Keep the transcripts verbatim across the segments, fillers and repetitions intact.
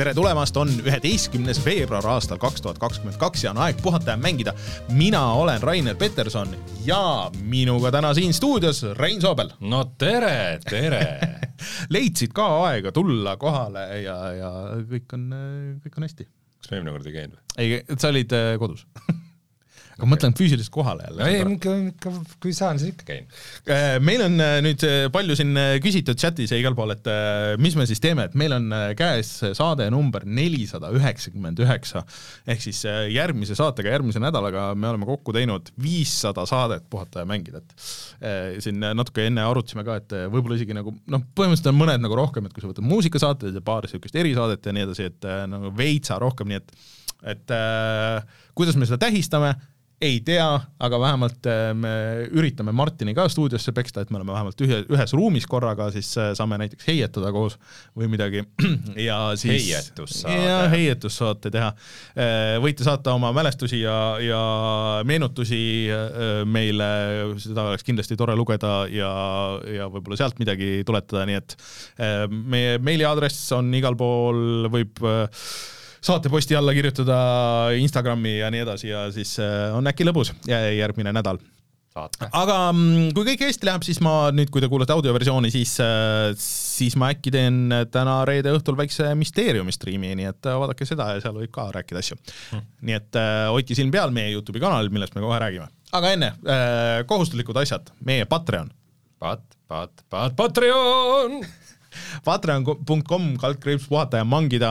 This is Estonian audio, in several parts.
tere tulemast, on üheteistkümnes veebruar aastal kaks tuhat kakskümmend kaks ja on aeg puhata ja mängida. Mina olen Rainer Peterson ja minuga täna siin stuudios Rein Soobel. No tere, tere! Leidsid ka aega tulla kohale ja, ja kõik on, kõik on hästi. Kas me eelmine kord ei käinud või? Ei, sa olid kodus. Aga okay. Mõtlen füüsilist kohale jälle. Ei, ikka, ikka, kui saan, siis ikka käin. Meil on nüüd palju siin küsitud chatis ja igal pool, et mis me siis teeme, et meil on käes saade number nelisada üheksakümmend üheksa, ehk siis järgmise saatega, järgmise nädalaga me oleme kokku teinud viissada saadet puhata ja mängida. Et siin natuke enne arutasime ka, et võib-olla isegi nagu, noh, põhimõtteliselt on mõned nagu rohkem, et kui sa võtad muusikasaated ja paar sihukest erisaadet ja nii edasi, et nagu veitsa rohkem, nii et, et äh, kuidas me seda tähistame, ei tea, aga vähemalt me üritame Martini ka stuudiosse peksta, et me oleme vähemalt ühe, ühes ruumis korraga, siis saame näiteks heietada koos või midagi. Ja siis, heiettussaade. Ja heiettussaate teha. Võite saata oma mälestusi ja, ja meenutusi meile, seda oleks kindlasti tore lugeda ja, ja võib-olla sealt midagi tuletada, nii et meie meiliaadress on igal pool, võib saateposti alla kirjutada Instagrami ja nii edasi ja siis on äkki lõbus järgmine nädal. Saate. Aga kui kõik hästi läheb, siis ma nüüd, kui te kuulete audioversiooni, siis, siis ma äkki teen täna reede õhtul väikse müsteeriumistriimi, nii et vaadake seda ja seal võib ka rääkida asju. Hmm. Nii et hoidke silm peal meie YouTube'i kanalil, millest me kohe räägime. Aga enne, kohustuslikud asjad, meie Patreon. Pat, pat, pat, Patreon! patreon punkt com kaldkriips puhata ja mangida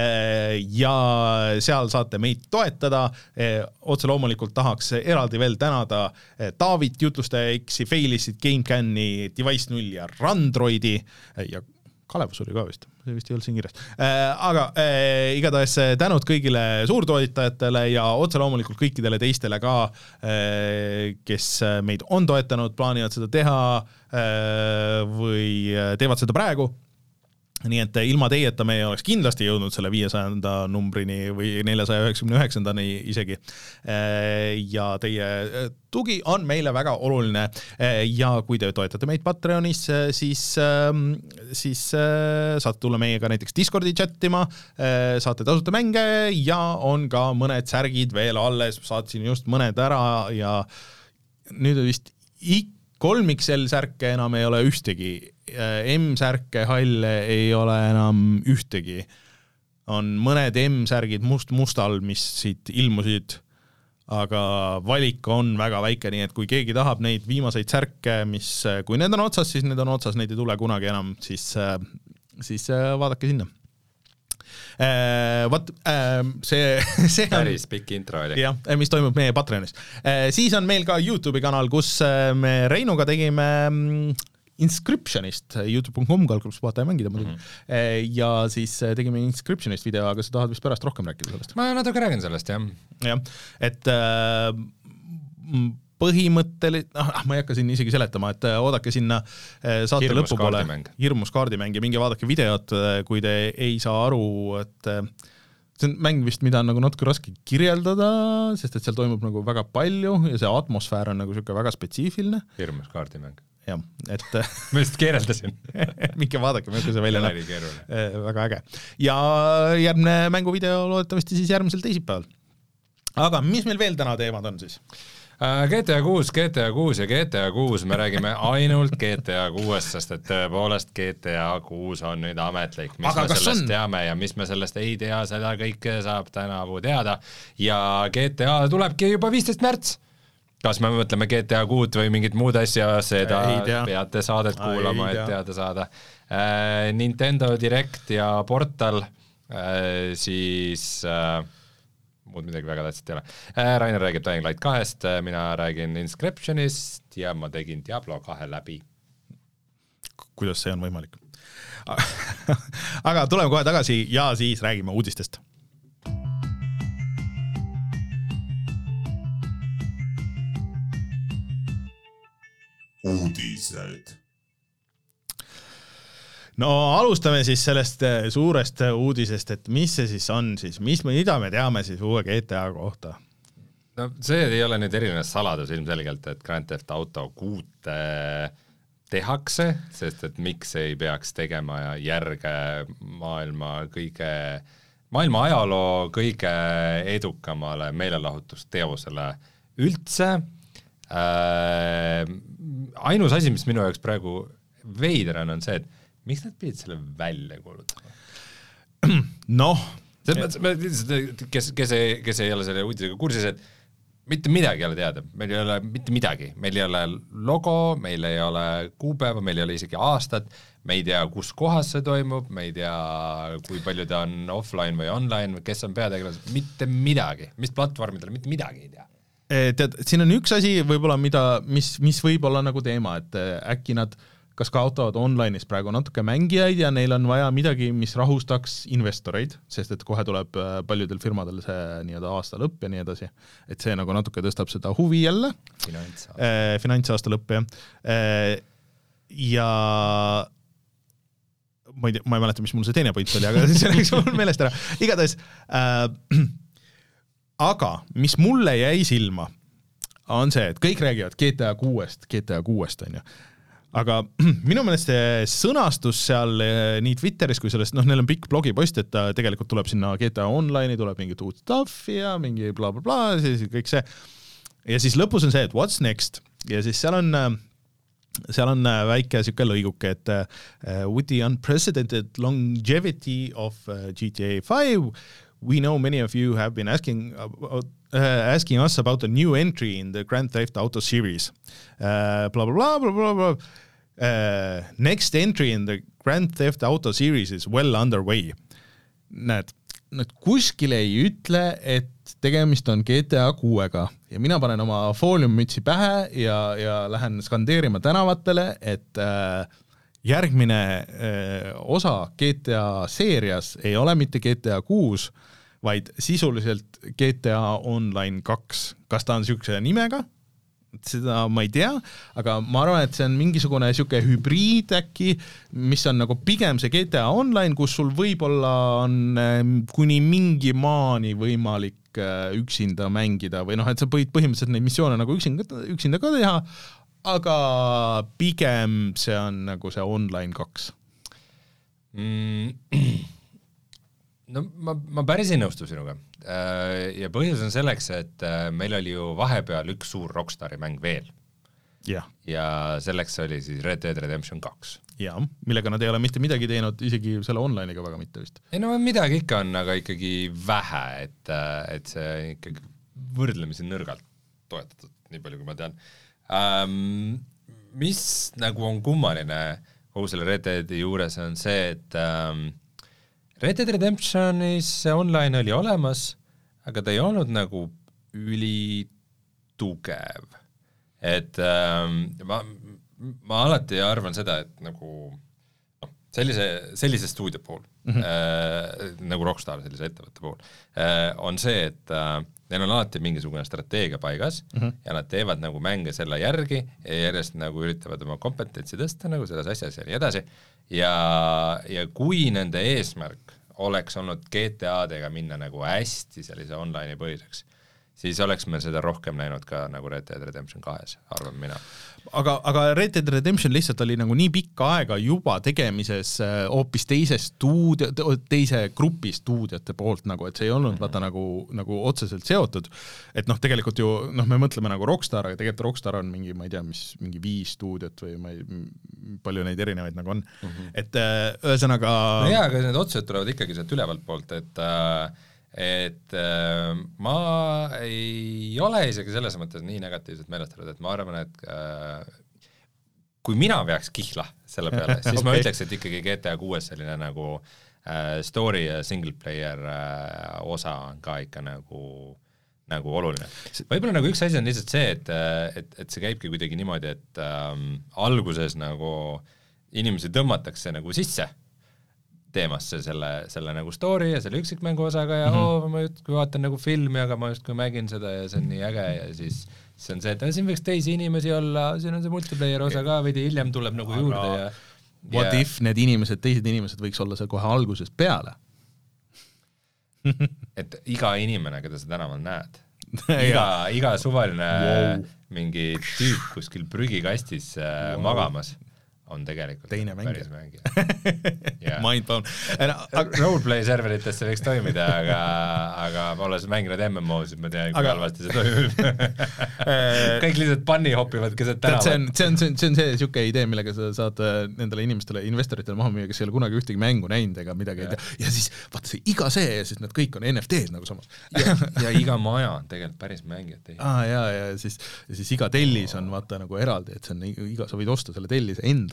ja seal saate meid toetada. Otse loomulikult tahaks eraldi veel tänada Taavit, Jutlustaja X-i, Failissit, GameCami, Device null ja Randroidi ja Kalevus oli ka vist, see vist ei olnud siin kirjas. Aga äh, igatahes tänud kõigile suurtoetajatele ja otse loomulikult kõikidele teistele ka, äh, kes meid on toetanud, plaanivad seda teha äh, või teevad seda praegu. Nii et ilma teieta me ei oleks kindlasti jõudnud selle viiesajanda numbrini või neljasaja üheksakümne üheksandani isegi. Ja teie tugi on meile väga oluline ja kui te toetate meid Patreonis, siis, siis saate tulla meiega näiteks Discordi chattima, saate tasuta mänge ja on ka mõned särgid veel alles, saatsin just mõned ära ja nüüd vist ikka kolm X L särke enam ei ole ühtegi, M-särke halle ei ole enam ühtegi. On mõned M-särgid must-mustal, mis siit ilmusid, aga valik on väga väike, nii et kui keegi tahab neid viimaseid särke, mis kui need on otsas, siis need on otsas, neid ei tule kunagi enam, siis, siis vaadake sinna. Äh, What, äh, see, see on, päris pikk intro oli. Jah, mis toimub meie Patreonis. Äh, siis on meil ka YouTube'i kanal, kus me Reinuga tegime Inscriptionist, youtube punkt com kaldkriips puhata ja mängida muidugi. Mm-hmm. Ja siis tegime Inscriptionist video, aga sa tahad vist pärast rohkem rääkida sellest? Ma natuke räägin sellest, jah. Jah, et äh, põhimõtteliselt, ah, ma ei hakka siin isegi seletama, et oodake sinna saate Hirmus lõpupoole. Kaardimäng. Hirmus kaardimäng ja minge vaadake videot, kui te ei saa aru, et see on mäng vist, mida on nagu natuke raske kirjeldada, sest et seal toimub nagu väga palju ja see atmosfäär on nagu siuke väga spetsiifiline. Hirmus kaardimäng. Jah, et ma just keereldasin. minge vaadake, milline see välja näeb. Väga äge. Ja järgmine mänguvideo loodetavasti siis järgmisel teisipäeval. Aga mis meil veel täna teemad on siis? G T A kuus, G T A kuus ja G T A kuus, me räägime ainult G T A kuus, sest et tõepoolest G T A kuus on nüüd ametlik, mis Aga me sellest on? teame ja mis me sellest ei tea, seda kõike saab tänavu teada ja G T A tulebki juba viisteist märts. Kas me mõtleme G T A kuus või mingit muud asja, seda peate saadet kuulama, et teada saada. Äh, Nintendo Direct ja Portal, äh, siis... Äh, muud midagi väga tähtsat ei ole. Rainer räägib Dying Light kahest, mina räägin Inscriptionist ja ma tegin Diablo kahe läbi. Kuidas see on võimalik? Aga tuleme kohe tagasi ja siis räägime uudistest. Uudised. No alustame siis sellest suurest uudisest, et mis see siis on siis, mis me, mida me teame siis uue G T A kohta? No see ei ole nüüd eriline saladus ilmselgelt, et Grand Theft Auto kuute tehakse, sest et miks ei peaks tegema järge maailma kõige, maailma ajaloo kõige edukamale meelelahutusteosele üldse. Äh, ainus asi, mis minu jaoks praegu veider on, on see, et miks nad pidid selle välja kuulutama? Noh, kes, kes, ei, kes ei ole selle uudisega kursis, et mitte midagi ei ole teada, meil ei ole mitte midagi, meil ei ole logo, meil ei ole kuupäeva, meil ei ole isegi aastat, me ei tea, kus kohas see toimub, me ei tea, kui palju ta on offline või online, kes on peategelased, mitte midagi, mis platvormidele, mitte midagi ei tea. Tead, siin on üks asi võib-olla, mida, mis, mis võib olla nagu teema, et äkki nad kas kaotavad online'is praegu natuke mängijaid ja neil on vaja midagi, mis rahustaks investoreid, sest et kohe tuleb paljudel firmadel see nii-öelda aasta lõpp ja nii edasi. Et see nagu natuke tõstab seda huvi jälle. Finantsaasta. Eh, finantsaasta lõpp, jah. Eh, ja ma ei tea, ma ei mäleta, mis mul see teine point oli, aga see läks mul meelest ära. Igatahes, äh, aga mis mulle jäi silma, on see, et kõik räägivad G T A kuuest, G T A kuuest on ju. Aga minu meelest see sõnastus seal nii Twitteris kui sellest, noh, neil on pikk blogipost, et ta tegelikult tuleb sinna G T A Online'i, tuleb mingit uut stuffi ja mingi bla bla bla, siis kõik see. Ja siis lõpus on see, et what's next? Ja siis seal on, seal on väike siuke lõiguke, et uh, with the unprecedented longevity of uh, G T A five, we know many of you have been asking about Uh, asking us about a new entry in the Grand Theft Auto series. Uh, blah, blah, blah, blah, blah, blah. Uh, next entry in the Grand Theft Auto series is well underway. Näed, nad kuskil ei ütle, et tegemist on G T A kuuega ja mina panen oma fooliummütsi pähe ja, ja lähen skandeerima tänavatele, et äh, järgmine äh, osa G T A seerias ei ole mitte G T A kuus, vaid sisuliselt G T A Online kaks. Kas ta on siukse nimega? Seda ma ei tea, aga ma arvan, et see on mingisugune siuke hübriid äkki, mis on nagu pigem see G T A Online, kus sul võib-olla on kuni mingi maani võimalik üksinda mängida või noh, et sa võid põhimõtteliselt neid missioone nagu üksinda, üksinda ka teha, aga pigem see on nagu see Online kaks. Mm. No ma, ma päris ei nõustu sinuga ja põhjus on selleks, et meil oli ju vahepeal üks suur Rockstari mäng veel ja, ja selleks oli siis Red Dead Redemption kaks. Ja, millega nad ei ole mitte midagi teinud, isegi selle online'iga väga mitte vist. Ei no midagi ikka on, aga ikkagi vähe, et, et see ikkagi võrdlemisi nõrgalt toetatud, nii palju kui ma tean. Um, mis nagu on kummaline kogu selle Red Deadi juures on see, et um, Red Dead Redemptionis see online oli olemas, aga ta ei olnud nagu üli tugev. Et ähm, ma, ma alati arvan seda, et nagu no, sellise, sellise stuudio pool, mm-hmm. äh, nagu Rockstar sellise ettevõtte pool, äh, on see, et äh, neil on alati mingisugune strateegia paigas mm-hmm. ja nad teevad nagu mänge selle järgi ja järjest nagu üritavad oma kompetentsi tõsta nagu selles asjas ja nii edasi. Ja, ja kui nende eesmärk oleks olnud G T A-dega minna nagu hästi sellise online'i põhiseks, siis oleks me seda rohkem näinud ka nagu Red Dead Redemption kahes, arvan mina. Aga, aga Red Dead Redemption lihtsalt oli nagu nii pikka aega juba tegemises hoopis teise stuudio, teise grupi stuudiote poolt, nagu, et see ei olnud mm-hmm. vaata nagu, nagu otseselt seotud. Et noh, tegelikult ju, noh, me mõtleme nagu Rockstar, aga tegelikult Rockstar on mingi, ma ei tea, mis, mingi viis stuudiot või ma ei, palju neid erinevaid nagu on. Mm-hmm. Et ühesõnaga... No jaa, aga need otsused tulevad ikkagi sealt ülevalt poolt, et et äh, ma ei ole isegi selles mõttes nii negatiivselt meelestatud, et ma arvan, et äh, kui mina peaks kihla selle peale, siis okay. ma ütleks, et ikkagi G T A kuues selline nagu äh, story ja single player äh, osa on ka ikka nagu, nagu oluline. Võib-olla nagu üks asi on lihtsalt see, et, et, et see käibki kuidagi niimoodi, et ähm, alguses nagu inimesi tõmmatakse nagu sisse teemasse selle, selle nagu story ja selle üksikmängu osaga ja mm-hmm. oo, ma justkui vaatan nagu filmi, aga ma justkui mängin seda ja see on nii äge ja siis see on see, et siin võiks teisi inimesi olla, siin on see multiplayer osa ka, veidi hiljem tuleb nagu aga juurde ja what ja... if need inimesed, teised inimesed võiks olla seal kohe algusest peale? Et iga inimene, keda sa tänaval näed, iga, iga suvaline wow. mingi tüüp kuskil prügikastis äh, magamas on tegelikult teine päris mängija. mängija. Mind blown. Roleplay serveritesse võiks toimida, aga, aga ma olen mänginud M M O-sid, ma tean, kui aga... halvasti see toimib. Kõik lihtsalt panni hoppivad keset tänavat. See on, see on, see on, see on see siuke idee, millega sa saad nendele inimestele, investoritele maha müüa, kes ei ole kunagi ühtegi mängu näinud ega midagi ja. ei tea. Ja siis vaata see iga see ja siis nad kõik on N F T-d nagu samas. ja, ja iga maja on tegelikult päris mängijad. Ah, ja, ja siis, ja siis iga tellis on vaata nagu eraldi, et see on iga, sa võid osta selle tellise endale.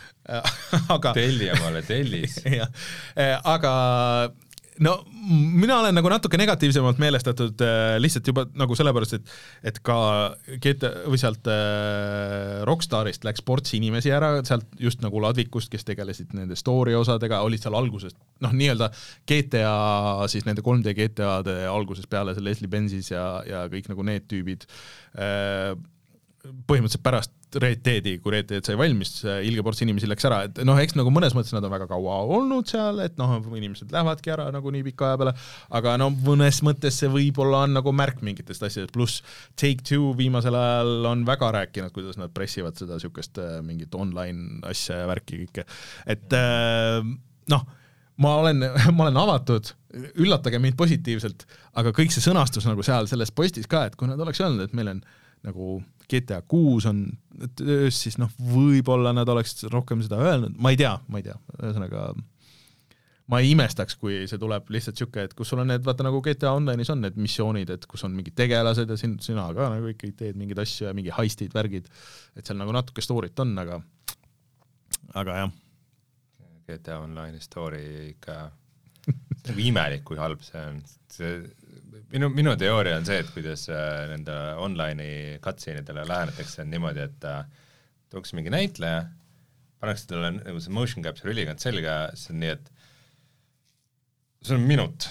aga telli omale tellis. aga no mina olen nagu natuke negatiivsemalt meelestatud äh, lihtsalt juba nagu sellepärast, et, et ka G T A või sealt äh, Rockstarist läks ports inimesi ära, sealt just nagu Ladvikust, kes tegelesid nende story osadega, olid seal algusest, noh nii-öelda G T A, siis nende kolm D G T A-de algusest peale, see Leslie Benzis ja, ja kõik nagu need tüübid äh, põhimõtteliselt pärast Red Deadi, kui Red Dead sai valmis, ilge ports inimesi läks ära, et noh, eks nagu mõnes mõttes nad on väga kaua olnud seal, et noh, inimesed lähevadki ära nagu nii pika aja peale, aga no mõnes mõttes see võib-olla on nagu märk mingitest asjadest, pluss Take-Two viimasel ajal on väga rääkinud, kuidas nad pressivad seda sükest mingit online asja ja värki kõike, et noh, ma olen, ma olen avatud, üllatage mind positiivselt, aga kõik see sõnastus nagu seal selles postis ka, et kui nad oleks öelnud, et meil on nagu G T A kuus on töös, siis noh, võib-olla nad oleks rohkem seda öelnud, ma ei tea, ma ei tea, ühesõnaga ma ei imestaks, kui see tuleb lihtsalt siuke, et kus sul on need, vaata nagu G T A Online'is on need missioonid, et kus on mingid tegelased ja sin, sina ka nagu ikka teed mingeid asju ja mingi heistid, värgid, et seal nagu natuke story't on, aga aga jah. G T A Online'i story ikka nagu imelik, kui halb see on. See Minu, minu teooria on see, et kuidas nende online'i cutscene'idele lähenetakse niimoodi, et tooks mingi näitleja, pannakse talle nagu see motion capture ülikond selga, see on nii, et see on minut.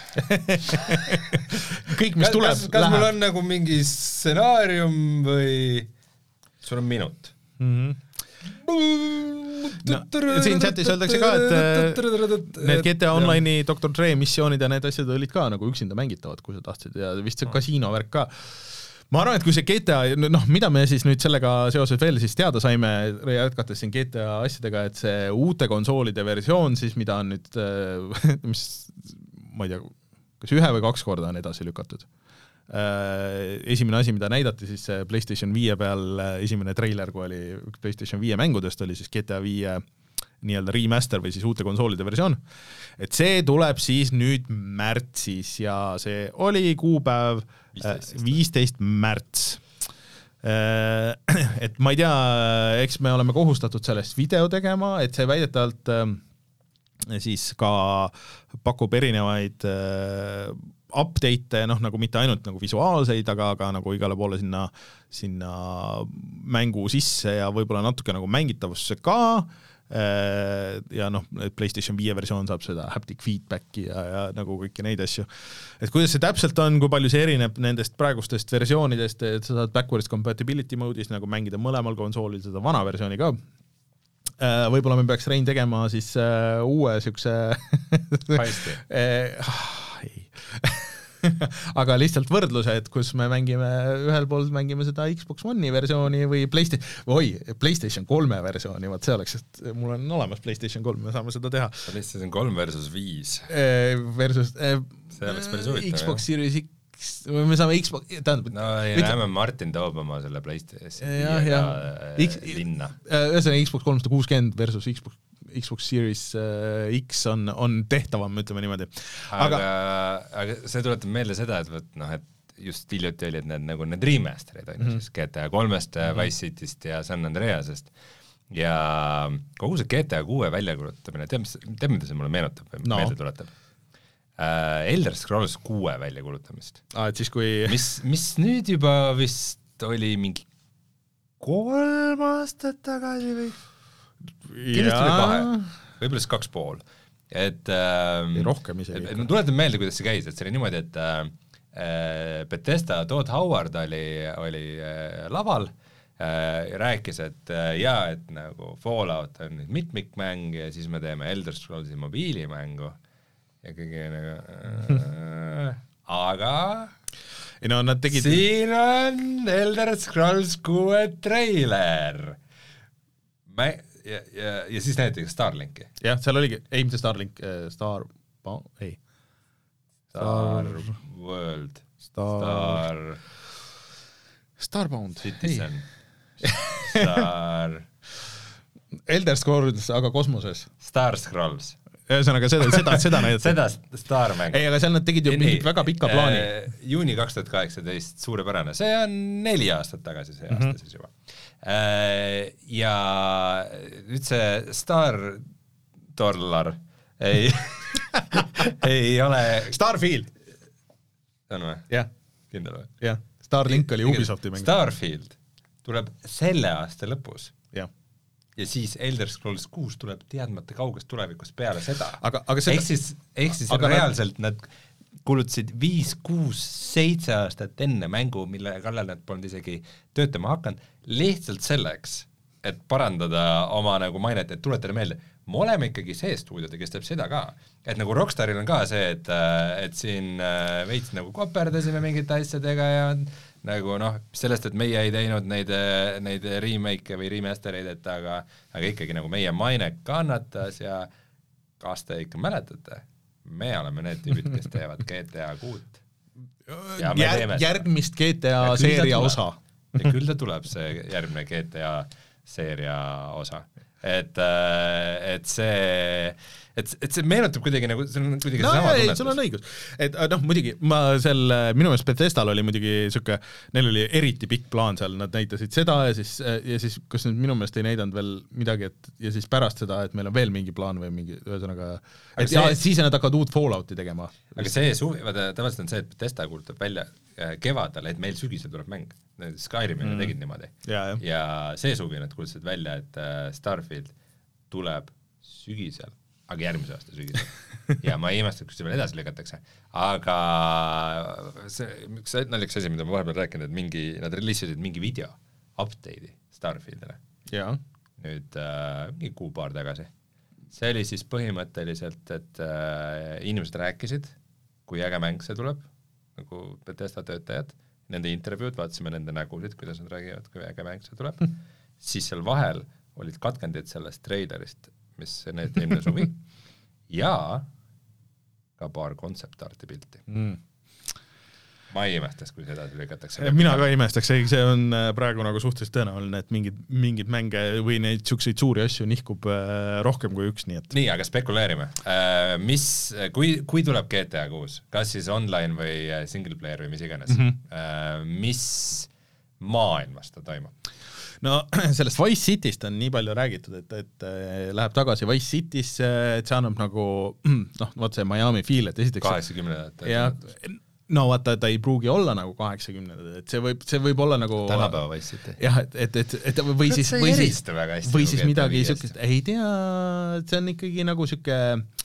Kõik, mis tuleb, kas, kas mul on nagu mingi stsenaarium või sul on minut? Mhm. No, siin chatis öeldakse ka, et need G T A Online'i doktor Dre missioonid ja need asjad olid ka nagu üksinda mängitavad, kui sa tahtsid ja vist see kasiino värk ka. Ma arvan, et kui see G T A, noh, mida me siis nüüd sellega seoses veel siis teada saime, jätkates siin G T A asjadega, et see uute konsoolide versioon siis, mida on nüüd, mis, ma ei tea, kas ühe või kaks korda on edasi lükatud. Esimene asi, mida näidati siis PlayStation viie peal, esimene treiler, kui oli PlayStation viie mängudest, oli siis G T A viie nii-öelda remaster või siis uute konsoolide versioon, et see tuleb siis nüüd märtsis ja see oli kuupäev viisteist märts. Et ma ei tea, eks me oleme kohustatud sellest video tegema, et see väidetavalt siis ka pakub erinevaid update, noh nagu mitte ainult nagu visuaalseid, aga, aga nagu igale poole sinna, sinna mängu sisse ja võib-olla natuke nagu mängitavusse ka ja noh, PlayStation viie versioon saab seda haptic feedbacki ja, ja nagu kõiki neid asju. Et kuidas see täpselt on, kui palju see erineb nendest praegustest versioonidest, et sa saad backwards compatibility mode'is nagu mängida mõlemal konsoolil seda vana versiooni ka. Võib-olla me peaks Rein tegema siis uue siukse Heisti. ei aga lihtsalt võrdluse, et kus me mängime ühel pool mängime seda Xbox One'i versiooni või PlayStation, oi, PlayStation kolme versiooni, vaat see oleks, et mul on olemas PlayStation kolm, me saame seda teha. PlayStation kolm versus viis. Versus see oleks päris huvitav. Xbox Series X, me saame Xbox, tähendab. No ei näeme, Martin toob oma selle PlayStation ja, ja. X, linna. Ühesõnaga Xbox kolmsada kuuskümmend versus Xbox Xbox Series uh, X on, on tehtavam, ütleme niimoodi. Aga, aga, aga see tuletab meelde seda, et, võt, noh, et just hiljuti olid need, nagu need remasterid, on mm -hmm. siis G T A kolmest, mm -hmm. Vice Cityst ja San Andreasest ja kogu see G T A kuue väljakuulutamine, tead, tead, mida see mulle meenutab või no. meelde tuletab? Uh, Elder Scrolls kuue väljakuulutamist. Ah, et siis kui... mis, mis nüüd juba vist oli mingi kolm aastat tagasi või? Kindlasti oli kahe, võib-olla siis kaks pool. Et, äh, rohkem isegi. Et, et ma tuletan meelde, kuidas see käis, et see oli niimoodi, et äh, Bethesda Todd Howard oli, oli äh, laval äh, ja rääkis, et äh, jaa, et nagu Fallout on nüüd mitmikmäng ja siis me teeme Elder Scrollsi mobiilimängu ja kõige nagu äh, aga ei no nad tegid siin on Elder Scrolls kuue treiler. Ma ja, ja, ja siis näiteks Starlinki. Jah, seal oligi, ei mitte Starlink, Star, ei. Star World, Star, Star Starbound, Citizen, Star Elder Scrolls, aga kosmoses. Star Scrolls. Ühesõnaga seda, seda, seda näidati. seda Starmäng. Ei, aga seal nad tegid ju mingit väga pikka plaani. Äh, juuni kaks tuhat kaheksateist, suurepärane. See on neli aastat tagasi see aasta mm -hmm. siis juba. Äh, ja nüüd see Star Dollar ei, ei ole... Starfield. On või? Jah. Kindel või? Jah. Starlink oli Ubisofti mäng. Starfield tuleb selle aasta lõpus. Jah. Ja siis Elder Scrolls kuus tuleb teadmata kaugest tulevikust peale seda. Aga, aga seda... Ehk siis, ehk siis reaalselt nad kulutasid viis, kuus, seitse aastat enne mängu, mille kallal nad polnud isegi töötama hakanud, lihtsalt selleks, et parandada oma nagu mainet, et tuletada meelde, me oleme ikkagi see stuudiode, kes teeb seda ka. Et nagu Rockstaril on ka see, et, et siin veits nagu koperdasime mingite asjadega ja nagu noh, sellest, et meie ei teinud neid, neid remake või remastereid, et aga, aga ikkagi nagu meie maine kannatas ja kas te ikka mäletate? Me oleme need tüübid, kes teevad G T A kuut. Jär, järgmist G T A seeria osa. Ja küll ta tuleb see järgmine G T A seeria osa. Et, et see... Et, et see meenutab kuidagi nagu, see on kuidagi no, sama tunnetus. Sul on õigus. Et noh, muidugi, ma seal, minu meelest Bethesdal oli muidugi siuke, neil oli eriti pikk plaan seal, nad näitasid seda ja siis, ja siis kas nüüd minu meelest ei näidanud veel midagi, et ja siis pärast seda, et meil on veel mingi plaan või mingi, ühesõnaga, et see, ja, siis nad hakkavad uut Fallouti tegema. Aga see suvi, vaata, tavaliselt on see, et Bethesda kuulutab välja kevadal, et meil sügisel tuleb mäng. Skyrimil mm. tegid niimoodi. Ja, ja. ja see suvi nad kuulutasid välja, et Starfield tuleb sügisel. Aga järgmise aasta sügisel. Ja ma ei imesta, kus see veel edasi lükatakse. Aga see, see naljakas asi, mida ma vahepeal rääkinud, et mingi, nad releasisid mingi video update'i Starfieldile. Ja. Nüüd äh, mingi kuu paar tagasi. See oli siis põhimõtteliselt, et äh, inimesed rääkisid, kui äge mäng see tuleb, nagu Bethesda töötajad, nende intervjuud, vaatasime nende nägusid, kuidas nad räägivad, kui äge mäng see tuleb. Siis seal vahel olid katkendid sellest trailerist, mis need eelmine suvi, ja ka paar kontseptarti pilti. Mm. Ma ei imestaks, kui seda lükatakse. Mina ka ei imestaks, see on praegu nagu suhteliselt tõenäoline, et mingid, mingid mänge või neid siukseid suuri asju nihkub rohkem kui üks, nii et... Nii, aga spekuleerime. Mis, kui, kui tuleb G T A kuus, kas siis online või single player või mis iganes, mm -hmm. mis maailmas ta toimub? No sellest Vice Cityst on nii palju räägitud, et, et läheb tagasi Vice Citysse, et see annab nagu, noh, vaat see Miami feel, et esiteks... kaheksakümnendad. Ja, no vaata, ta ei pruugi olla nagu kaheksakümnendad, et see võib, see võib olla nagu... Tänapäeva Vice City. Jah, et, et, et, et või siis, või siis, või siis midagi siukest, ei tea, see on ikkagi nagu siuke...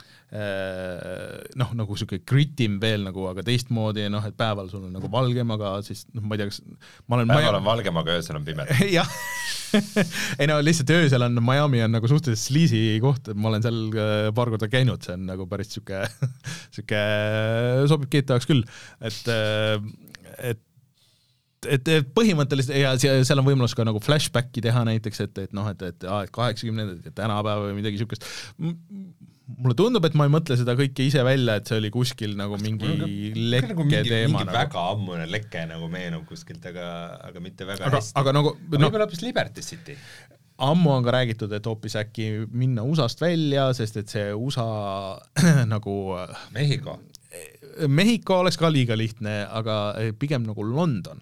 noh, nagu siuke gritim veel nagu, aga teistmoodi, noh, et päeval sul on nagu valgem, aga siis, noh, ma ei tea, kas ma olen päeval on valgem, aga öösel on pime. jah, ei no lihtsalt öösel on, Miami on nagu suhteliselt sleazy koht, ma olen seal paar korda käinud, see on nagu päris siuke, siuke sobib G T A-ks küll, et, et et, et põhimõtteliselt ja seal on võimalus ka nagu flashbacki teha näiteks, et, et noh, et, et, et kaheksakümnendad ja tänapäeva või midagi siukest. Mulle tundub, et ma ei mõtle seda kõike ise välja, et see oli kuskil nagu mingi lekke nagu mingi, teema. Mingi nagu. väga ammune lekke nagu meenub kuskilt, aga, aga mitte väga aga, hästi. Aga nagu, no, võib-olla hoopis Liberty City. Ammu on ka räägitud, et hoopis äkki minna U S A-st välja, sest et see U S A nagu... Mehhiko. Mehhiko oleks ka liiga lihtne, aga pigem nagu London.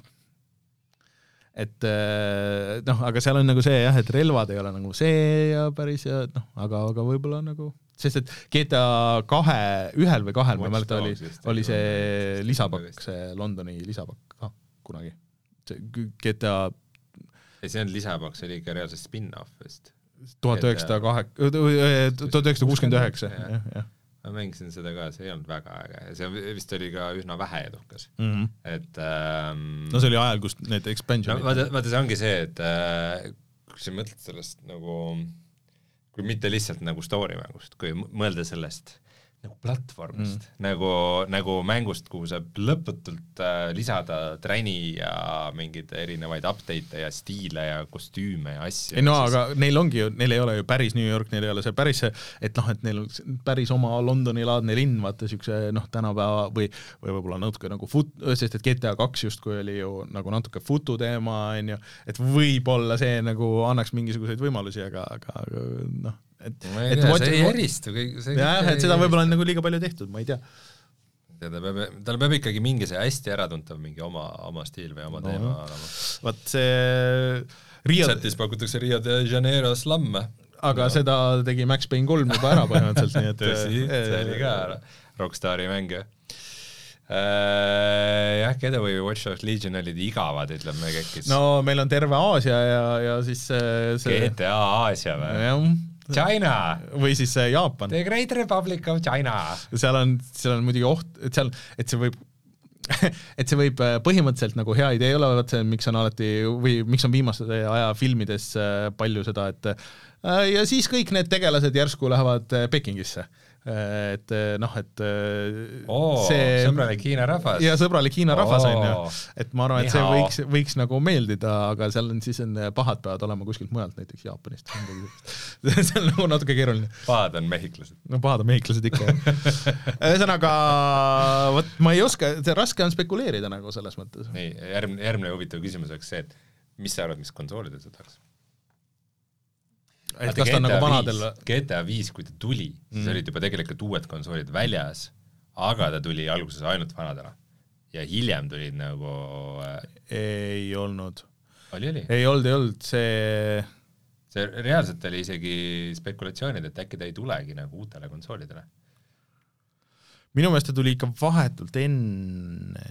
Et noh, aga seal on nagu see jah, et relvad ei ole nagu see ja päris ja noh, aga, aga võib-olla nagu, sest et G T A kahe, ühel või kahel, ma mäleta, oli, oli see lisapakk, see Londoni lisapakk ka kunagi. See G T A... Ja see on lisapakk, see oli ikka reaalselt spin-off vist. tuhat üheksasada kuuskümmend üheksa, jah, jah. Ma mängisin seda ka, see ei olnud väga äge. See vist oli ka üsna vähe edukas. Mm -hmm. Et, ähm, no see oli ajal, kus need expansionid... No, vaata, vaata, see ongi see, et äh, kui sa mõtled sellest nagu, kui mitte lihtsalt nagu story mängust, kui mõelda sellest, nagu platvormist mm., nagu, nagu mängust, kuhu saab lõputult äh, lisada träni ja mingeid erinevaid update'e ja stiile ja kostüüme ja asju. No siis... aga neil ongi ju, neil ei ole ju päris New York, neil ei ole see päris see, et noh, et neil on päris oma Londoni laadne linn, vaata siukse noh, tänapäeva või, või võib-olla natuke nagu fut-, sest et G T A kaks justkui oli ju nagu natuke futu teema, on ju, et võib-olla see nagu annaks mingisuguseid võimalusi, aga, aga noh, et, et tea, see ei eristu jah, et seda võib-olla on nagu liiga palju tehtud, ma ei tea ja ta peab, tal peab ikkagi mingi see hästi äratuntav mingi oma, oma stiil või oma no, teema olema. Vaat see Rio... Chatis pakutakse Rio de Janeiro slamme aga no. Seda tegi Max Payne kolm juba ära põhimõtteliselt nii et tõsi, see oli ka ära Rockstari mäng Uh, jah, Getaway või Watch Dogs Legion olid igavad, ütleb me kekkis. No meil on terve Aasia ja, ja siis see... G T A Aasia või? China! Või siis Jaapan. The Great Republic of China! Seal on, seal on muidugi oht, et seal, et see võib et see võib põhimõtteliselt nagu hea idee olla, see, miks on alati, või miks on viimase aja filmides palju seda, et ja siis kõik need tegelased järsku lähevad Pekingisse. Et noh, et oh, see sõbralik Hiina rahvas ja sõbralik Hiina rahvas oh. on ju, et ma arvan, et see võiks, võiks nagu meeldida, aga seal on siis on pahad peavad olema kuskilt mujalt, näiteks Jaapanist see on nagu natuke keeruline. Pahad on mehhiklased. No pahad on mehhiklased ikka ühesõnaga, võt, ma ei oska, see raske on spekuleerida nagu selles mõttes. Nii, järgmine, järgmine huvitav küsimus oleks see, et mis sa arvad, mis konsoolidel sa tahaks? et kas ta on nagu vanadel G T A viis, kui ta tuli, siis mm. olid juba tegelikult uued konsoolid väljas, aga ta tuli alguses ainult vanadele ja hiljem tulid nagu äh... ei olnud oli, oli? ei olnud, ei olnud, see see reaalselt oli isegi spekulatsioonid, et äkki ta ei tulegi nagu uutele konsoolidele. Minu meelest ta tuli ikka vahetult enne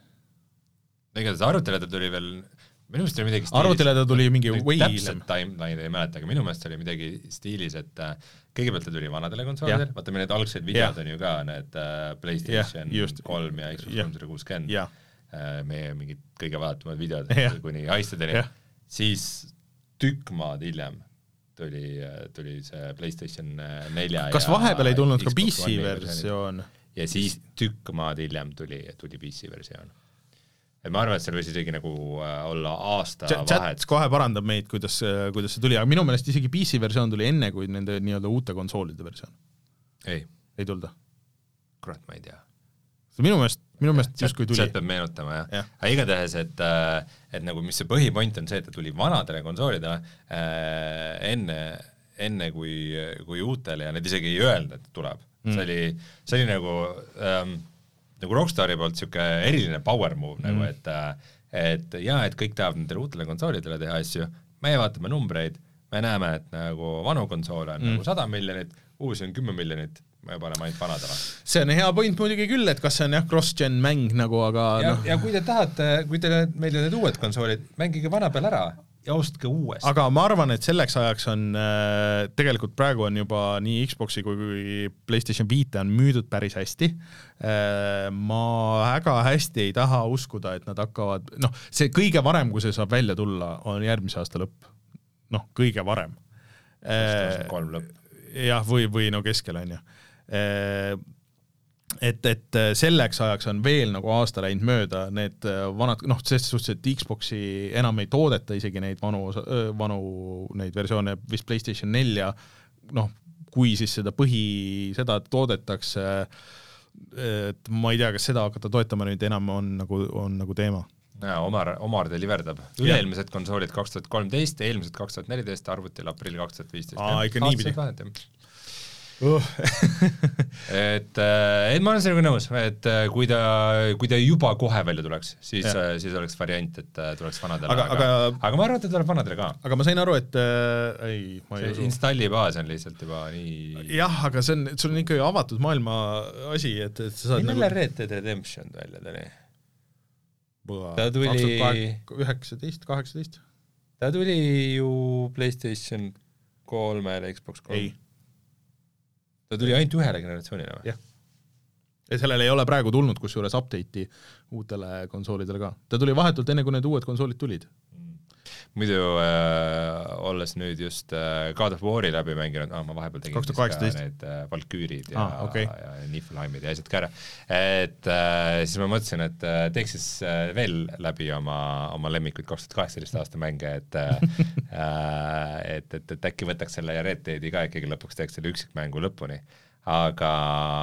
igatahes arutele ta tuli veel minu meelest oli midagi stiilis. Arvutile ta tuli mingi või täpselt timeline ei mäleta, aga minu meelest oli midagi stiilis, et äh, kõigepealt ta tuli vanadele konsoolidele, vaata meil need algsed videod ja. On ju ka need äh, PlayStation ja, kolm ja Xbox kolmsada kuuskümmend ja. Äh, meie mingid kõige vaadatumad videod ja. Kuni haistadeni, siis tükk maad hiljem tuli, tuli see PlayStation nelja kas ja vahepeal ei tulnud Xbox ka P C versioon? Ja siis tükk maad hiljem tuli, tuli P C versioon. Et ma arvan, et seal võis isegi nagu olla aasta Ch vahet. Chat kohe parandab meid, kuidas, kuidas see tuli, aga minu meelest isegi P C versioon tuli enne kui nende nii-öelda uute konsoolide versioon. Ei. Ei tulda? Kurat, ma ei tea. Minu meelest, minu meelest just kui tuli. Chat peab meenutama, jah. Ja. Aga igatahes, et, et nagu mis see põhipoint on see, et ta tuli vanadele konsoolidele äh, enne, enne kui, kui uutele ja need isegi ei öelnud, et tuleb. Mm. See, oli, see oli nagu... Ähm, nagu Rockstari poolt siuke eriline power move mm. nagu, et, et jaa, et kõik tahab nendele uutele konsoolidele teha asju, me vaatame numbreid, me näeme, et nagu vanu konsoole on mm. nagu sada miljonit, uusi on kümme miljonit, me paneme ainult vanadele. See on hea point muidugi küll, et kas see on jah cross-gen mäng nagu, aga ja, no. ja kui te tahate, kui teile meile need uued konsoolid, mängige vana peal ära ja ostke uuesti. Aga ma arvan, et selleks ajaks on äh, tegelikult praegu on juba nii Xboxi kui, kui PlayStation viis on müüdud päris hästi. Äh, ma väga hästi ei taha uskuda, et nad hakkavad, noh, see kõige varem, kui see saab välja tulla, on järgmise aasta lõpp. Noh, kõige varem. Äh, kolm lõpp. Jah, või, või no keskel on ju. Äh, et, et selleks ajaks on veel nagu aasta läinud mööda need vanad, noh, selles suhtes, et Xboxi enam ei toodeta isegi neid vanu, vanu neid versioone, vist PlayStation nelja, noh, kui siis seda põhi, seda toodetakse, et ma ei tea, kas seda hakata toetama nüüd enam on nagu, on nagu teema. Ja, Omar, Omar deliverdab. Üle-eelmised konsoolid kaks tuhat kolmteist, eelmised kaks tuhat neliteist, arvutil aprill kaks tuhat viisteist. Aa, ikka niipidi. Uh. et, et ma olen sellega nõus, et kui ta, kui ta juba kohe välja tuleks, siis, siis oleks variant, et tuleks vanadele, aga, aga, aga, aga ma arvan, et ta tuleb vanadele ka. Aga ma sain aru, et äh, ei, ma ei see installi baas on lihtsalt juba nii... Jah, aga see on, sul on ikka avatud maailma asi, et, et sa saad Millele nagu... Red Dead Redemption välja tuli? Ta tuli... üheksateist, kaheksateist Ta tuli ju PlayStation kolmele, Xbox kolm. Ei. Ta tuli ainult ühele generatsioonile või? Jah. Ja sellele ei ole praegu tulnud kusjuures update'i uutele konsoolidele ka. Ta tuli vahetult enne, kui need uued konsoolid tulid. muidu äh, olles nüüd just äh, God of War'i läbi mänginud, ah, ma vahepeal tegin kaks tuhat kaheksateist need äh, Valküürid ja, ah, okay. ja Niflheimid ja asjad ka ära, et äh, siis ma mõtlesin, et äh, teeks siis äh, veel läbi oma, oma lemmikuid kaks tuhat kaheksateist aasta mänge, et, äh, et, et, et äkki võtaks selle ja Red Deadi ka ikkagi lõpuks teeks selle üksikmängu lõpuni, aga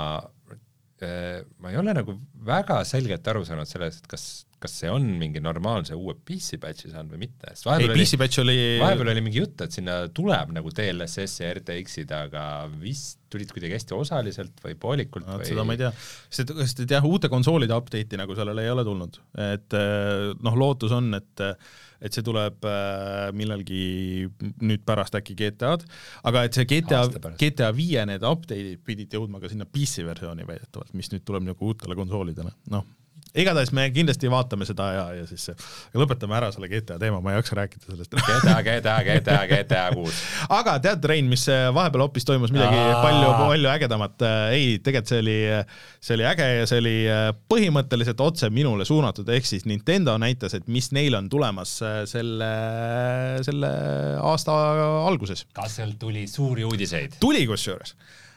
äh, ma ei ole nagu väga selgelt aru saanud sellest, et kas kas see on mingi normaalse uue P C patch'i saanud või mitte, sest vahepeal, ei, oli, patch oli... vahepeal oli mingi jutt, et sinna tuleb nagu D L S S ja R T X-id, aga vist tulid kuidagi hästi osaliselt või poolikult no, või... seda ma ei tea, sest, sest et jah, uute konsoolide update'i nagu sellele ei ole tulnud, et noh, lootus on, et et see tuleb millalgi nüüd pärast äkki G T A-d, aga et see G T A, G T A viie need update'id pidid jõudma ka sinna P C versiooni väidetavalt, mis nüüd tuleb nagu uutele konsoolidele, noh igatahes me kindlasti vaatame seda ja, ja siis lõpetame ära selle G T A teema, ma ei jaksa rääkida sellest. G T A, G T A, G T A, G T A kuus. Aga tead, Rein, mis vahepeal hoopis toimus midagi Aa. palju, palju ägedamat. Ei, tegelikult see oli, see oli äge ja see oli põhimõtteliselt otse minule suunatud, ehk siis Nintendo näitas, et mis neil on tulemas selle, selle aasta alguses. Kas seal tuli suuri uudiseid? Tuli kusjuures.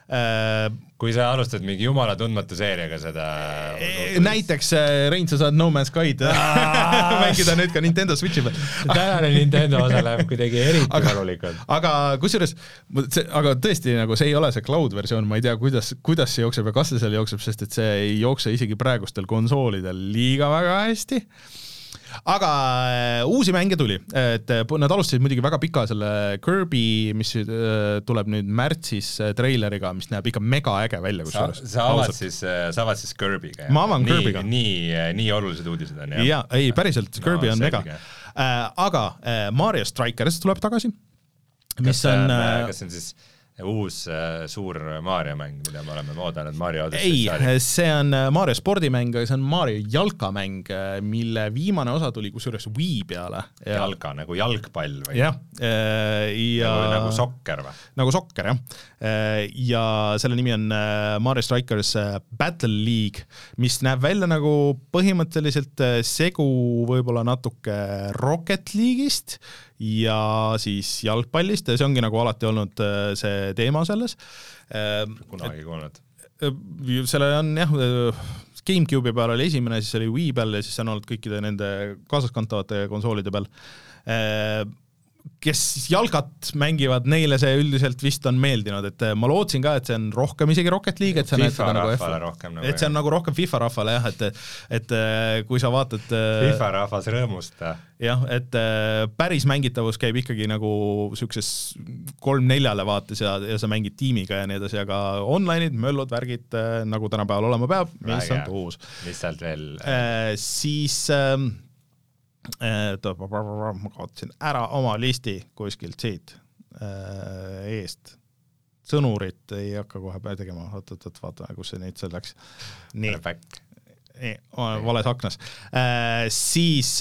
Kui sa alustad mingi jumala tundmatu seeriaga seda näiteks Rein, sa saad No Man's Sky'd mängida nüüd ka Nintendo Switchi peal. Tänane Nintendo osa läheb kuidagi eriti valulikult. Aga kusjuures, aga tõesti nagu see ei ole see cloud versioon, ma ei tea, kuidas, kuidas see jookseb ja kas see seal jookseb, sest et see ei jookse isegi praegustel konsoolidel liiga väga hästi. Aga uusi mänge tuli, et nad alustasid muidugi väga pika selle Kirby, mis tuleb nüüd märtsis treileriga, mis näeb ikka mega äge välja. Sa, sa, avad siis, sa avad siis Kirby'ga. Ma avan nii, Kirby'ga. Nii, nii olulised uudised on. Jah? Ja, ei, päriselt, Kirby no, on mega. Aga Mario Strikers tuleb tagasi. Mis kas, on, kas on siis uus äh, suur Mario mäng, mida me oleme moodanud Mario Odyssey ei, see on Mario spordimäng, see on Mario jalkamäng, mille viimane osa tuli kusjuures Wii peale. Ja, jalka, nagu jalgpall või? Jah. Ja, nagu, nagu sokker või? Nagu sokker, jah. Ja selle nimi on Mario Strikers Battle League, mis näeb välja nagu põhimõtteliselt segu võib-olla natuke Rocket League'ist ja siis jalgpallist ja see ongi nagu alati olnud see teema selles. Kunagi kuulnud. Selle on jah, GameCube'i peal oli esimene, siis oli Wii peal ja siis on olnud kõikide nende kaasaskantavate konsoolide peal. Kes jalgat mängivad, neile see üldiselt vist on meeldinud, et ma lootsin ka, et see on rohkem isegi Rocket League, et sa näed seda nagu F. Rohkem, nagu et see on nagu rohkem FIFA rahvale jah, et, et kui sa vaatad FIFA rahvas rõõmusta. Jah, et päris mängitavus käib ikkagi nagu sükses kolm-neljale vaates ja, ja sa mängid tiimiga ja nii edasi, aga online'id, möllud, värgid, nagu tänapäeval olema peab, mis on tuus. Mis sealt veel? Äh, siis... Äh, ma kaotasin ära oma listi kuskilt siit eest. Sõnurit ei hakka kohe päe tegema, oot, oot, oot, vaatame, kus see nüüd seal läks. Nii, nii vales aknas. Siis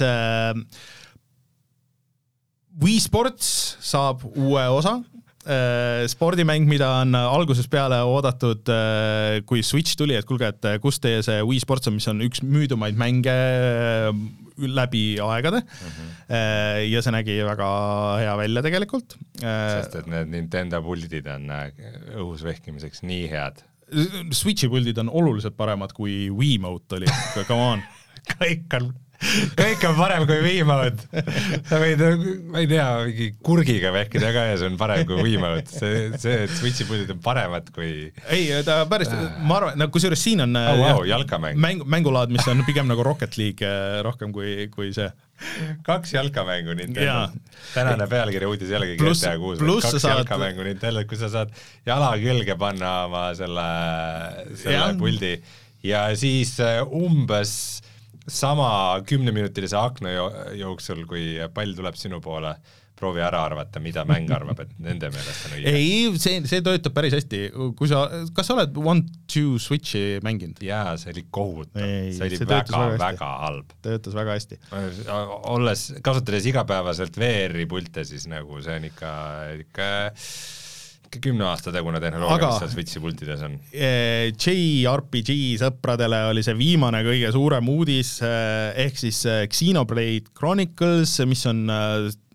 Wii Sports saab uue osa, spordimäng, mida on alguses peale oodatud, kui Switch tuli, et kulge, et kus teie see Wii Sports on, mis on üks müüdumaid mänge läbi aegade uh-huh. ja see nägi väga hea välja tegelikult. Sest et need Nintendo puldid on õhus vehkimiseks nii head. Switchi puldid on oluliselt paremad kui Wiimote oli, come on. Kõik on kõik on parem kui Wiimote. Sa võid, ma ei tea, mingi kurgiga vehkida ka ja see on parem kui Wiimote. See, see, et Switchi puldid on paremad kui... Ei, ta päris, ma arvan, no kusjuures siin on oh, wow, jalkamäng. Mäng, mängulaad, mis on pigem nagu Rocket League rohkem kui, kui see. Kaks jalkamängu Nintendo. Tänane pealkiri uudis jällegi G T A kuus. Kaks saad... jalkamängu Nintendo, kui sa saad jala külge panna oma selle, selle ja. Puldi ja siis umbes sama kümneminutilise akna jooksul, kui pall tuleb sinu poole, proovi ära arvata, mida mäng arvab, et nende meelest on õige. Ei, see, see töötab päris hästi. Kui sa, kas sa oled one two Switchi mänginud? Jaa, see oli kohutav. See oli see väga, väga, väga halb. Töötas väga hästi. Olles, kasutades igapäevaselt V R-i pulte, siis nagu see on ikka... ikka kümne aasta tegune tehnoloogia, mis seal Switchi pultides on. J R P G sõpradele oli see viimane kõige suurem uudis, ehk siis Xenoblade Chronicles, mis on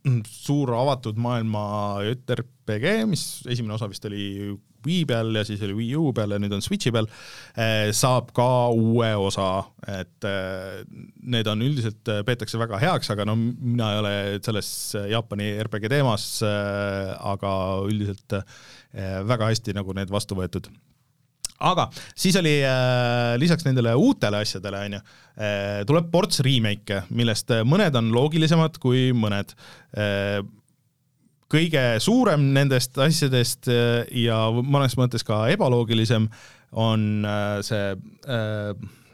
suur avatud maailma J R P G, mis esimene osa vist oli Wii peal ja siis oli Wii U peal ja nüüd on Switchi peal, saab ka uue osa, et need on üldiselt peetakse väga heaks, aga no mina ei ole selles Jaapani R P G teemas, aga üldiselt väga hästi nagu need vastu võetud. Aga siis oli lisaks nendele uutele asjadele, on ju, tuleb ports remake, millest mõned on loogilisemad kui mõned. Kõige suurem nendest asjadest ja mõnes mõttes ka ebaloogilisem on see äh,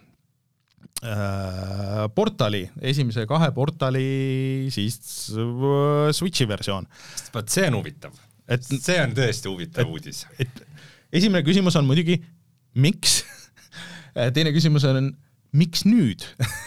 äh, portali, esimese kahe portali siis Switchi versioon. Vaat see on huvitav. Et, see on tõesti huvitav et, uudis. Et esimene küsimus on muidugi, miks? Teine küsimus on, miks nüüd?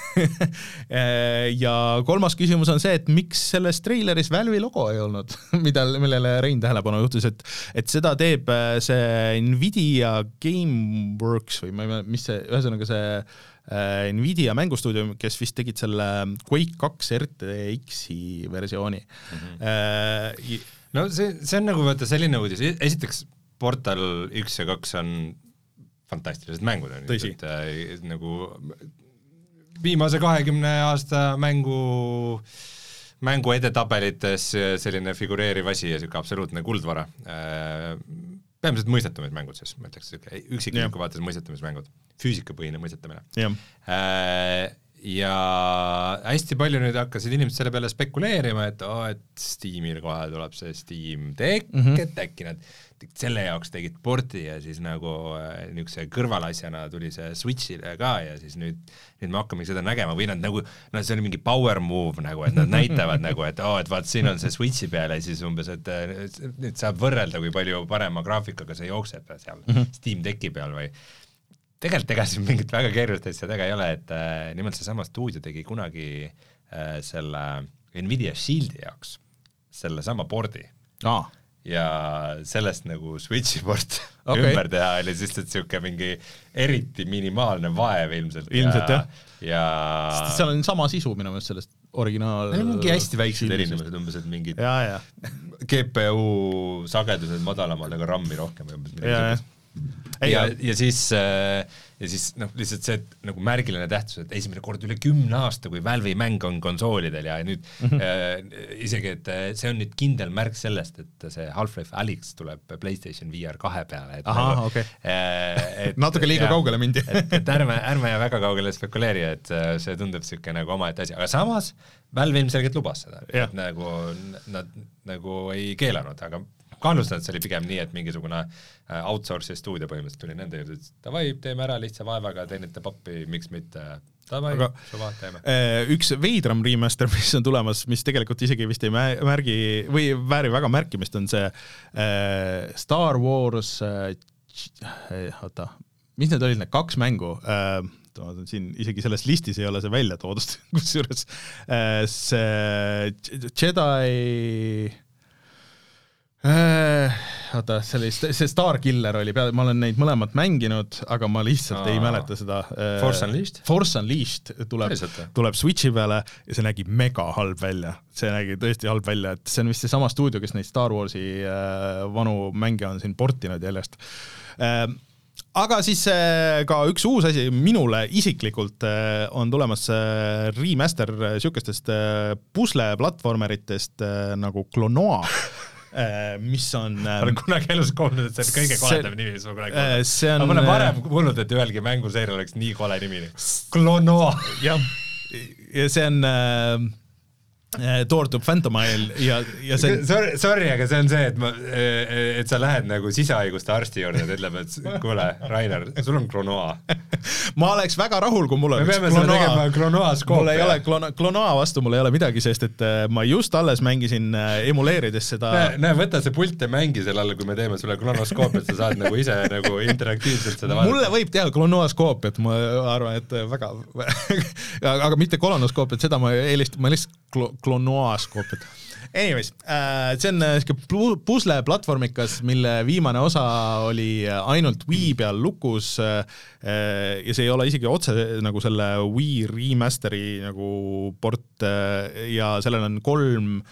ja kolmas küsimus on see, et miks selles treileris Valve'i logo ei olnud, mida, millele Rein tähelepanu juhtus, et, et seda teeb see Nvidia Gameworks või ma ei mea, mis see, ühesõnaga see äh, Nvidia mängustuudio, kes vist tegid selle Quake kaks R T X-i versiooni. Mm-hmm. Äh, no see, see on nagu võtta selline uudis, esiteks Portal üks ja kaks on fantastilised mängud on Tõsi. Et, äh, nagu viimase kahekümne aasta mängu mängu edetabelites selline figureeriv asi ja siuke absoluutne kuldvara. Äh, peamiselt mõistetumised mängud siis, ma ütleks, üksikliku vaates mõistetumismängud, füüsikapõhine mõistetamine. Äh, ja hästi palju nüüd hakkasid inimesed selle peale spekuleerima, et, oh, et Steamil kohe tuleb see Steam Deck, mm-hmm. et äkki nad selle jaoks tegid porti ja siis nagu niisuguse kõrvalasjana tuli see Switchile ka ja siis nüüd, nüüd me hakkame seda nägema või nad nagu, no see oli mingi power move nagu, et nad näitavad nagu, et oh, et vaat siin on see Switchi peal ja siis umbes, et nüüd saab võrrelda, kui palju parema graafikaga see jookseb seal mm-hmm. Steam Decki peal või tegelikult ega siin mingit väga keerulist asja taga ei ole, et äh, nimelt see sama stuudio tegi kunagi äh, selle Nvidia Shieldi jaoks selle sama pordi. Aa. Ja sellest nagu Switchi port okay. ümber teha oli siis siuke mingi eriti minimaalne vaev ilmselt. Ilmselt ja, jah. Ja... seal on sama sisu minu mõttes sellest originaal... Meil on mingi hästi väiksed erinevused, umbes, et mingid ja, ja. G P U sagedused madalamad, aga RAM-i rohkem. Ja, ja. Ei, ja, ja siis ja siis noh, lihtsalt see nagu märgiline tähtsus, et esimene kord üle kümne aasta, kui Valve'i mäng on konsoolidel ja nüüd mm-hmm. äh, isegi, et see on nüüd kindel märk sellest, et see Half-Life Alyx tuleb PlayStation V R kahe peale. Et Aha, nagu, okay. äh, et, natuke liiga ja, kaugele mindi. et, et ärme, ärme ja väga kaugele spekuleeri, et see tundub siuke nagu oma et asi, aga samas Valve ilmselgelt lubas seda, et nagu nad nagu ei keelanud, aga kahtlustan, et see oli pigem nii, et mingisugune outsource stuudio põhimõtteliselt tuli nende juurde, et davai, teeme ära lihtsa vaevaga, teenite pappi, miks mitte, davai, suva, teeme. Üks veidram remaster, mis on tulemas, mis tegelikult isegi vist ei märgi, või vääri väga märkimist, on see äh, Star Wars, äh, oota, mis need olid need kaks mängu, äh, siin isegi selles listis ei ole see välja toodust, kusjuures äh, see Jedi... Äh, oota, see oli, see Star Killer oli peal, ma olen neid mõlemat mänginud, aga ma lihtsalt Aa. ei mäleta seda. Force Unleashed? Force Unleashed tuleb, tuleb Switchi peale ja see nägi mega halb välja. See nägi tõesti halb välja, et see on vist see sama stuudio, kes neid Star Warsi äh, vanu mänge on siin portinud jäljest. Äh, aga siis äh, ka üks uus asi minule isiklikult äh, on tulemas äh, remaster äh, siukestest äh, pusle-platvormeritest äh, nagu Klonoa. mis on... Ma olen kunagi elus kuulnud, et see on kõige koledam nimi, mis ma kunagi kuulnud. See on... Ma pole varem kuulnud, et ühelgi mänguseerial oleks nii kole nimi. Klonoa! Jah, ja see on... Äh, toortub Phantom Isle ja, ja see... Sorry, sorry, aga see on see, et, ma, et sa lähed nagu sisehaiguste arsti juurde ja ütleb, et kuule, Rainer, sul on Klonoa. Ma oleks väga rahul, kui mul oleks Klonoa. Me peame seda tegema Klonoa skoopia. Mul ei ole klono, Klonoa vastu, mul ei ole midagi, sest et ma just alles mängisin emuleerides seda... Näe, näe võta see pult ja mängi selle all, kui me teeme sulle Klonoa skoopia, et sa saad nagu ise nagu interaktiivselt seda vaadata. Mulle võib teha Klonoa skoopia, et ma arvan, et väga... aga mitte kolonoskoopia, et seda ma eelist... Ma lihtsalt Klonoa skoopiad. Anyways, äh, see on äh, pusle platvormikas, mille viimane osa oli ainult Wii peal lukus äh, ja see ei ole isegi otse nagu selle Wii remasteri nagu port äh, ja sellel on kolm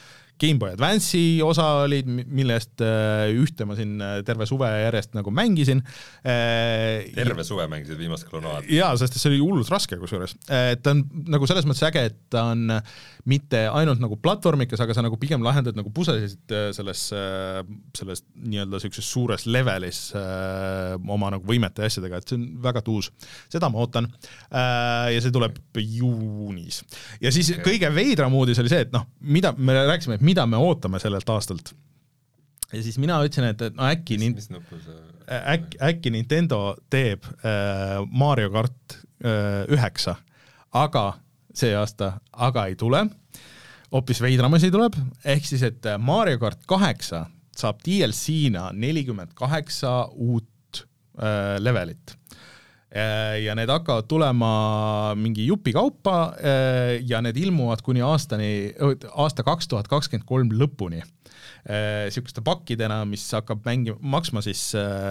Game Boy Advance'i osa olid, millest ühte ma siin terve suve järjest nagu mängisin. Terve suve mängisid viimast klonaad. Jaa, sest see oli hullult raske kusjuures. Ta on nagu selles mõttes äge, et ta on mitte ainult nagu platvormikas, aga sa nagu pigem lahendad nagu pusesid selles, selles nii-öelda sellises suures levelis oma nagu võimete ja asjadega, et see on väga tuus. Seda ma ootan. Ja see tuleb juunis. Ja siis okay. Kõige veidram uudis oli see, et noh, mida me rääkisime, et mida me ootame sellelt aastalt. Ja siis mina ütlesin, et no äkki, mis, mis äkki, äkki Nintendo teeb äh, Mario Kart üheksa, äh, aga see aasta aga ei tule. Hoopis veidramasi tuleb, ehk siis, et Mario Kart kaheksa saab D L C-na nelikümmend kaheksa uut äh, levelit. Ja need hakkavad tulema mingi jupi kaupa ja need ilmuvad kuni aastani, aasta kaks tuhat kakskümmend kolm lõpuni. Sihukeste pakkidena, mis hakkab mängi, maksma siis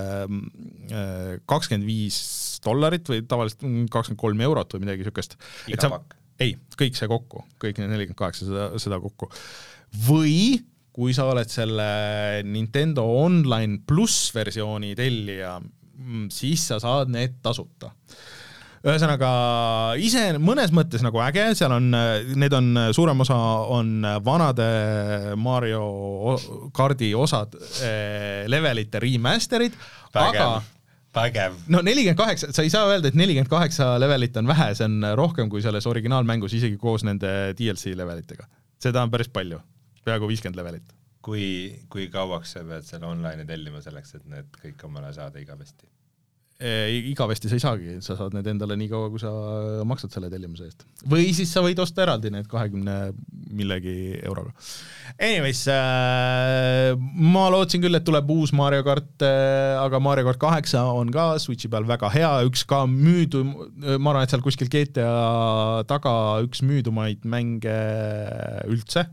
kakskümmend viis dollarit või tavaliselt kakskümmend kolm eurot või midagi sihukest. Iga pakk? Ei, kõik see kokku, kõik need nelikümmend kaheksa seda, seda kokku. Või kui sa oled selle Nintendo Online Plus versiooni tellija, siis sa saad need tasuta. Ühesõnaga, ise mõnes mõttes nagu äge, seal on, need on, suurem osa on vanade Mario Kardi osad levelite remasterid, aga Pägev. No nelikümmend kaheksa, sa ei saa öelda, et nelikümmend kaheksa levelit on vähe, see on rohkem kui selles originaalmängus isegi koos nende D L C levelitega. Seda on päris palju, peaaegu viiskümmend levelit. Kui, kui kauaks sa pead selle online tellima selleks, et need kõik omale saada igavesti? E, igavesti sa ei saagi, sa saad need endale nii kaua, kui sa maksad selle tellimuse eest. Või siis sa võid osta eraldi need kahekümne millegi euroga. Anyways, äh, ma lootsin küll, et tuleb uus Mario Kart, äh, aga Mario Kart kaheksa on ka Switchi peal väga hea, üks ka müüdu, ma arvan, et seal kuskil G T A taga üks müüdumaid mänge üldse.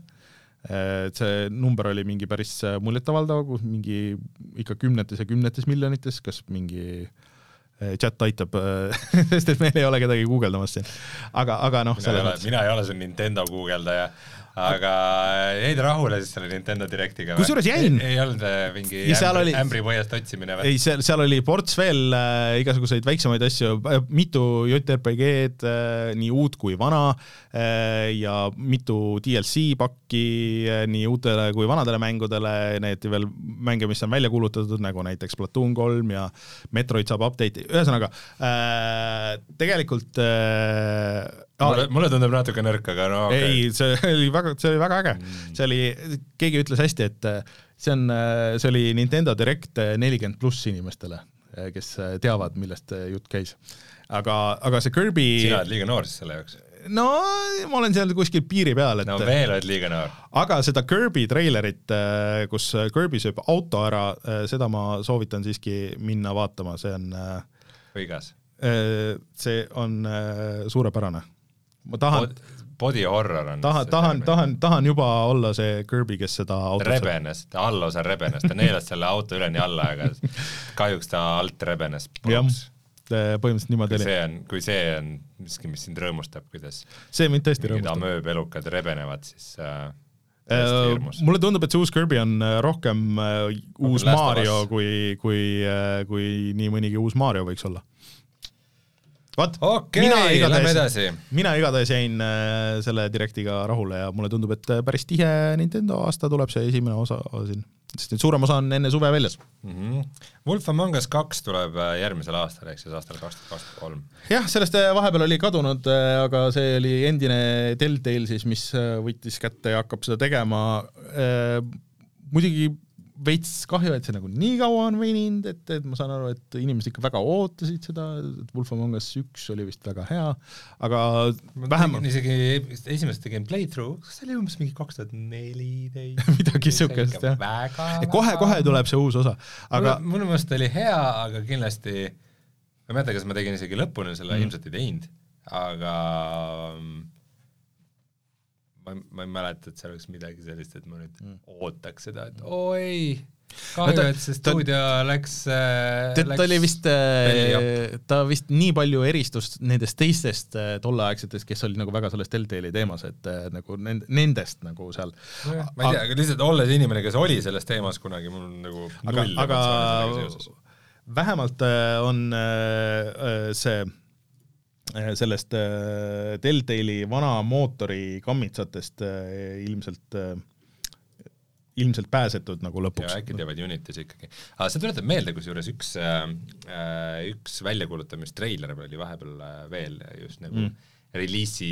Et see number oli mingi päris muljetavaldav, kus mingi ikka kümnetes ja kümnetes miljonites, kas mingi chat aitab, sest et meil ei ole kedagi guugeldamas siin. Aga, aga noh, mina, ei ole, mina ei ole see Nintendo guugeldaja, aga jäid rahule siis selle Nintendo Directiga? Kusjuures jäin. Ei, ei olnud mingi ämbri, oli, ämbri põhjast otsimine või? Ei, seal, seal oli ports veel äh, igasuguseid väiksemaid asju, mitu J R P G-d, äh, nii uut kui vana äh, ja mitu D L C pakki äh, nii uutele kui vanadele mängudele, need veel mänge, mis on välja kuulutatud, nagu näiteks Splatoon kolm ja Metroid saab update. Ühesõnaga, äh, tegelikult äh, mulle, mulle tundub natuke nõrk, aga no okay. Ei, see oli väga, see oli väga äge. Mm. See oli, keegi ütles hästi, et see on, see oli Nintendo Direct nelikümmend pluss inimestele, kes teavad, millest jutt käis. Aga, aga see Kirby... Sina oled liiga noor siis selle jaoks? No, ma olen seal kuskil piiri peal. Et... No veel oled liiga noor. Aga seda Kirby trailerit, kus Kirby sööb auto ära, seda ma soovitan siiski minna vaatama, see on... Võigas? See on suurepärane. Ma tahan... Body horror on. Tahan, tahan, tahan, tahan juba olla see Kirby, kes seda autot... Rebenes, ta allosa rebenes, ta neelas selle auto üle nii alla, aga kahjuks ta alt rebenes. Jah, põhimõtteliselt niimoodi oli. See on, kui see on miski, mis sind rõõmustab, kuidas see mind tõesti rõõmustab. Mööb elukad rebenevad, siis äh, äh, mulle tundub, et see uus Kirby on rohkem äh, uus rohkem Mario, kui, kui, äh, kui nii mõnigi uus Mario võiks olla. Vaat, okei, okay, lähme edasi. Mina igatahes jäin äh, selle Directiga rahule ja mulle tundub, et päris tihe Nintendo aasta tuleb see esimene osa siin. Sest nüüd suurem osa on enne suve väljas. Mm-hmm. Wolf Among Us kaks tuleb järgmisel aastal, ehk siis aastal kaks tuhat kakskümmend kolm. Jah, sellest vahepeal oli kadunud, aga see oli endine Telltale siis, mis võttis kätte ja hakkab seda tegema. Muidugi veits kahju, et see nagu nii kaua on veninud, et, et ma saan aru, et inimesed ikka väga ootasid seda, et Wolf Among Us üks oli vist väga hea, aga vähemalt... Isegi esimest tegin playthrough, kas see oli umbes mingi kaks tuhat neliteist? Midagi sihukest, jah. Väga, kohe, kohe tuleb see uus osa. Aga... Mulle mõelest oli hea, aga kindlasti, ma ei mäleta, kas ma tegin isegi lõpuni selle mm. ilmselt ei teinud, aga... Ma, ma ei mäleta, et see oleks midagi sellist, et ma nüüd mm. ootaks seda, et oi, kahju, et see stuudio ta, läks, läks ta oli vist, ta vist nii palju eristus nendest teistest tolleaegsetest, kes oli nagu väga selles Telltale'i teemas, et nagu nendest nagu seal no jah, ma ei tea, aga lihtsalt olles inimene, kes oli selles teemas kunagi, mul on nagu aga, null aga vähemalt on see sellest Telltale'i vana mootori kammitsatest ilmselt ilmselt pääsetud nagu lõpuks. Ja äkki teevad Unitis ikkagi. Aga see tuletab meelde, kus juures üks, äh, üks väljakuulutamistreiler oli vahepeal veel just nagu mm. release'i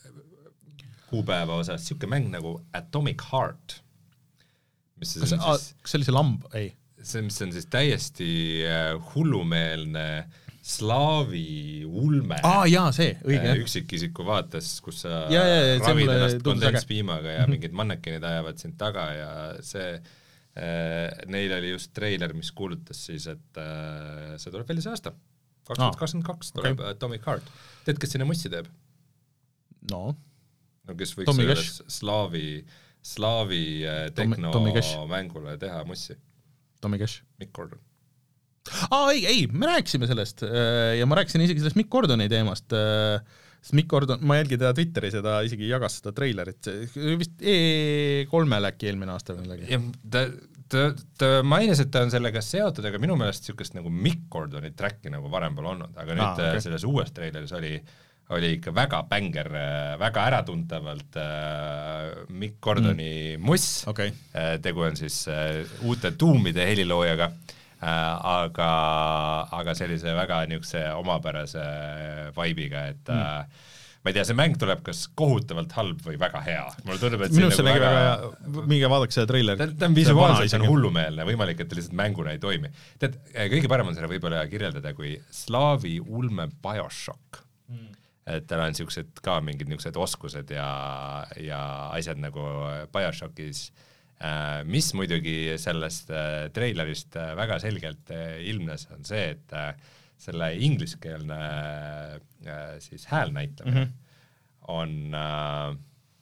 kuupäeva osas, siuke mäng nagu Atomic Heart. Mis see, see, siis, see oli see lamb, ei? See, mis on siis täiesti hullumeelne slaavi ulme. Aa, jaa, see, õige. Üksikisiku vaates, kus sa ja, ja, ja, ravid ennast kondenspiimaga ja mingid mannekinid ajavad sind taga ja see äh, neil oli just treiler, mis kuulutas siis, et äh, see tuleb välja see aasta. kaks tuhat kakskümmend kaks tuleb okay. Atomic Heart. Tead, kes sinna mussi teeb? No. No kes võiks öelda slaavi, slaavi tekno mängule teha mussi? Tommy Cash. Mick Gordon. Aa, ei, ei, me rääkisime sellest ja ma rääkisin isegi sellest Mick Gordoni teemast, sest Mick Gordon, ma jälgin teda Twitteris ja ta isegi jagas seda treilerit, vist E kolmel äkki eelmine aasta või midagi. Ta, ta, ta mainis, et ta on sellega seotud, aga minu meelest niisugust nagu Mick Gordoni tracki nagu varem pole olnud, aga nüüd ah, okay. selles uues treileris oli, oli ikka väga bänger, väga äratuntavalt äh, Mick Gordoni mm. muss, okay. tegu on siis äh, uute tuumide heliloojaga, Äh, aga, aga sellise väga niisuguse omapärase vibe'iga, et mm. äh, ma ei tea, see mäng tuleb kas kohutavalt halb või väga hea. Mulle tundub, et minus see nagu väga hea, minge vaadake seda treiler. Ta, ta on visuaalselt on hullumeelne, võimalik, et ta lihtsalt mänguna ei toimi. Tead, kõige parem on selle võib-olla kirjeldada kui slaavi ulme Bioshock. Mm. Et tal on niisugused ka mingid niisugused oskused ja, ja asjad nagu Bioshockis, mis muidugi sellest treilerist väga selgelt ilmnes, on see, et selle ingliskeelne siis häälnäitamine mm-hmm. on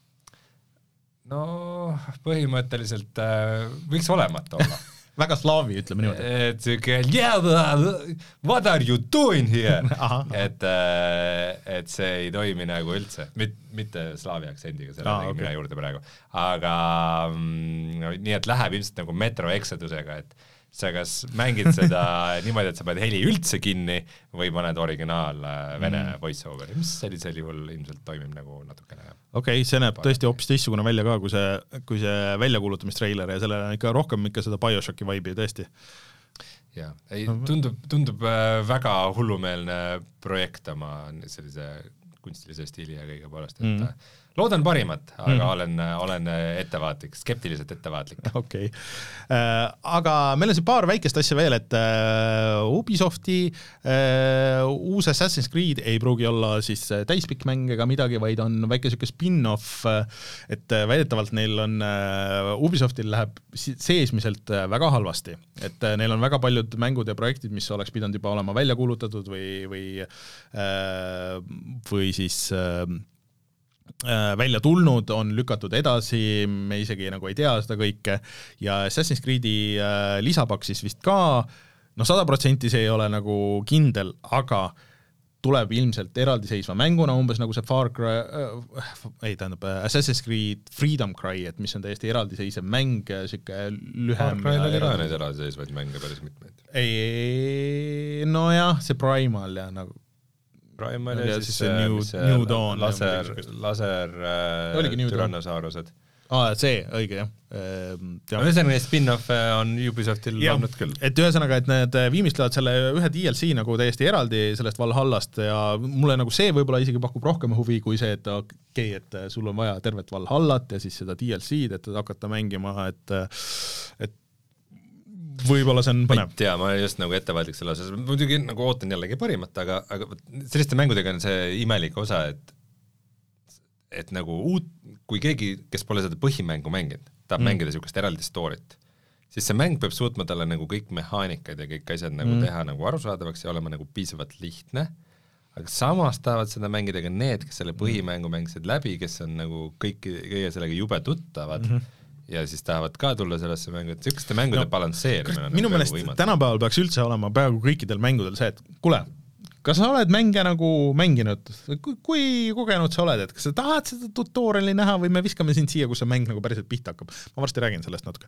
no põhimõtteliselt võiks olemata olla. Väga slaavi, ütleme niimoodi. Et siuke, yeah, what are you doing here? et, et see ei toimi nagu üldse, Mit, mitte slaavi aktsendiga, selle ah, okay. mina juurde praegu. Aga no, nii, et läheb ilmselt nagu Metro Exodusega, et sa kas mängid seda niimoodi, et sa paned heli üldse kinni või paned originaal vene mm. voice-overi, mis sellisel juhul ilmselt toimib nagu natukene. Okei, okay, see näeb tõesti hoopis teistsugune välja ka, kui see, kui see väljakuulutamistrailer ja sellele on ikka rohkem ikka seda Bioshocki vibe'i tõesti. Jaa, ei, tundub, tundub väga hullumeelne projekt oma sellise kunstilise stiili ja kõige poolest, et mm. loodan parimat, aga mm. olen, olen ettevaatlik, skeptiliselt ettevaatlik. Okei. Okay. Äh, aga meil on siin paar väikest asja veel, et äh, Ubisofti äh, uus Assassin's Creed ei pruugi olla siis täispikk mäng ega midagi, vaid on väike siuke spin-off, et väidetavalt neil on, äh, Ubisoftil läheb seesmiselt väga halvasti, et äh, neil on väga paljud mängud ja projektid, mis oleks pidanud juba olema välja kuulutatud või, või, äh, või siis äh, välja tulnud, on lükatud edasi, me isegi nagu ei tea seda kõike ja Assassin's Creed'i äh, lisapakk siis vist ka, no sada protsenti see ei ole nagu kindel, aga tuleb ilmselt eraldiseisva mänguna, umbes nagu see Far Cry, äh, ei tähendab Assassin's Creed Freedom Cry, et mis on täiesti eraldiseisev mäng, siuke lühem. Far Cry oli ka neid eraldiseisvaid mänge päris mitmeid. Ei, no jah, see Primal ja nagu Primal ja, ja siis see New, New Dawn laser, laser äh, tyrannosaurused. Aa, see, õige, jah. Ja. No, ühesõnaga, spin-off on Ubisoftil olnud küll. Et ühesõnaga, et need viimistlevad selle ühe D L C nagu täiesti eraldi sellest Valhallast ja mulle nagu see võib-olla isegi pakub rohkem huvi kui see, et okei, okay, et sul on vaja tervet Valhallat ja siis seda D L C-d, et hakata mängima, et, et võib-olla see on põnev. Tea, ma just nagu ettevaatlik selle osas, muidugi nagu ootan jällegi parimat, aga, aga selliste mängudega on see imelik osa, et et nagu uut, kui keegi, kes pole seda põhimängu mänginud, tahab mm. mängida niisugust eraldi storyt, siis see mäng peab suutma talle nagu kõik mehaanikad ja kõik asjad nagu mm. teha nagu arusaadavaks ja olema nagu piisavalt lihtne, aga samas tahavad seda mängida ka need, kes selle põhimängu mängisid läbi, kes on nagu kõik, kõige sellega jube tuttavad mm -hmm. ja siis tahavad ka tulla sellesse mängu, et sükeste mängude no, balansseerimine minu meelest tänapäeval peaks üldse olema peaaegu kõikidel mängudel see, et kuule, kas sa oled mänge nagu mänginud, kui, kui kogenud sa oled, et kas sa tahad seda tutoriali näha või me viskame sind siia, kus see mäng nagu päriselt pihta hakkab. Ma varsti räägin sellest natuke.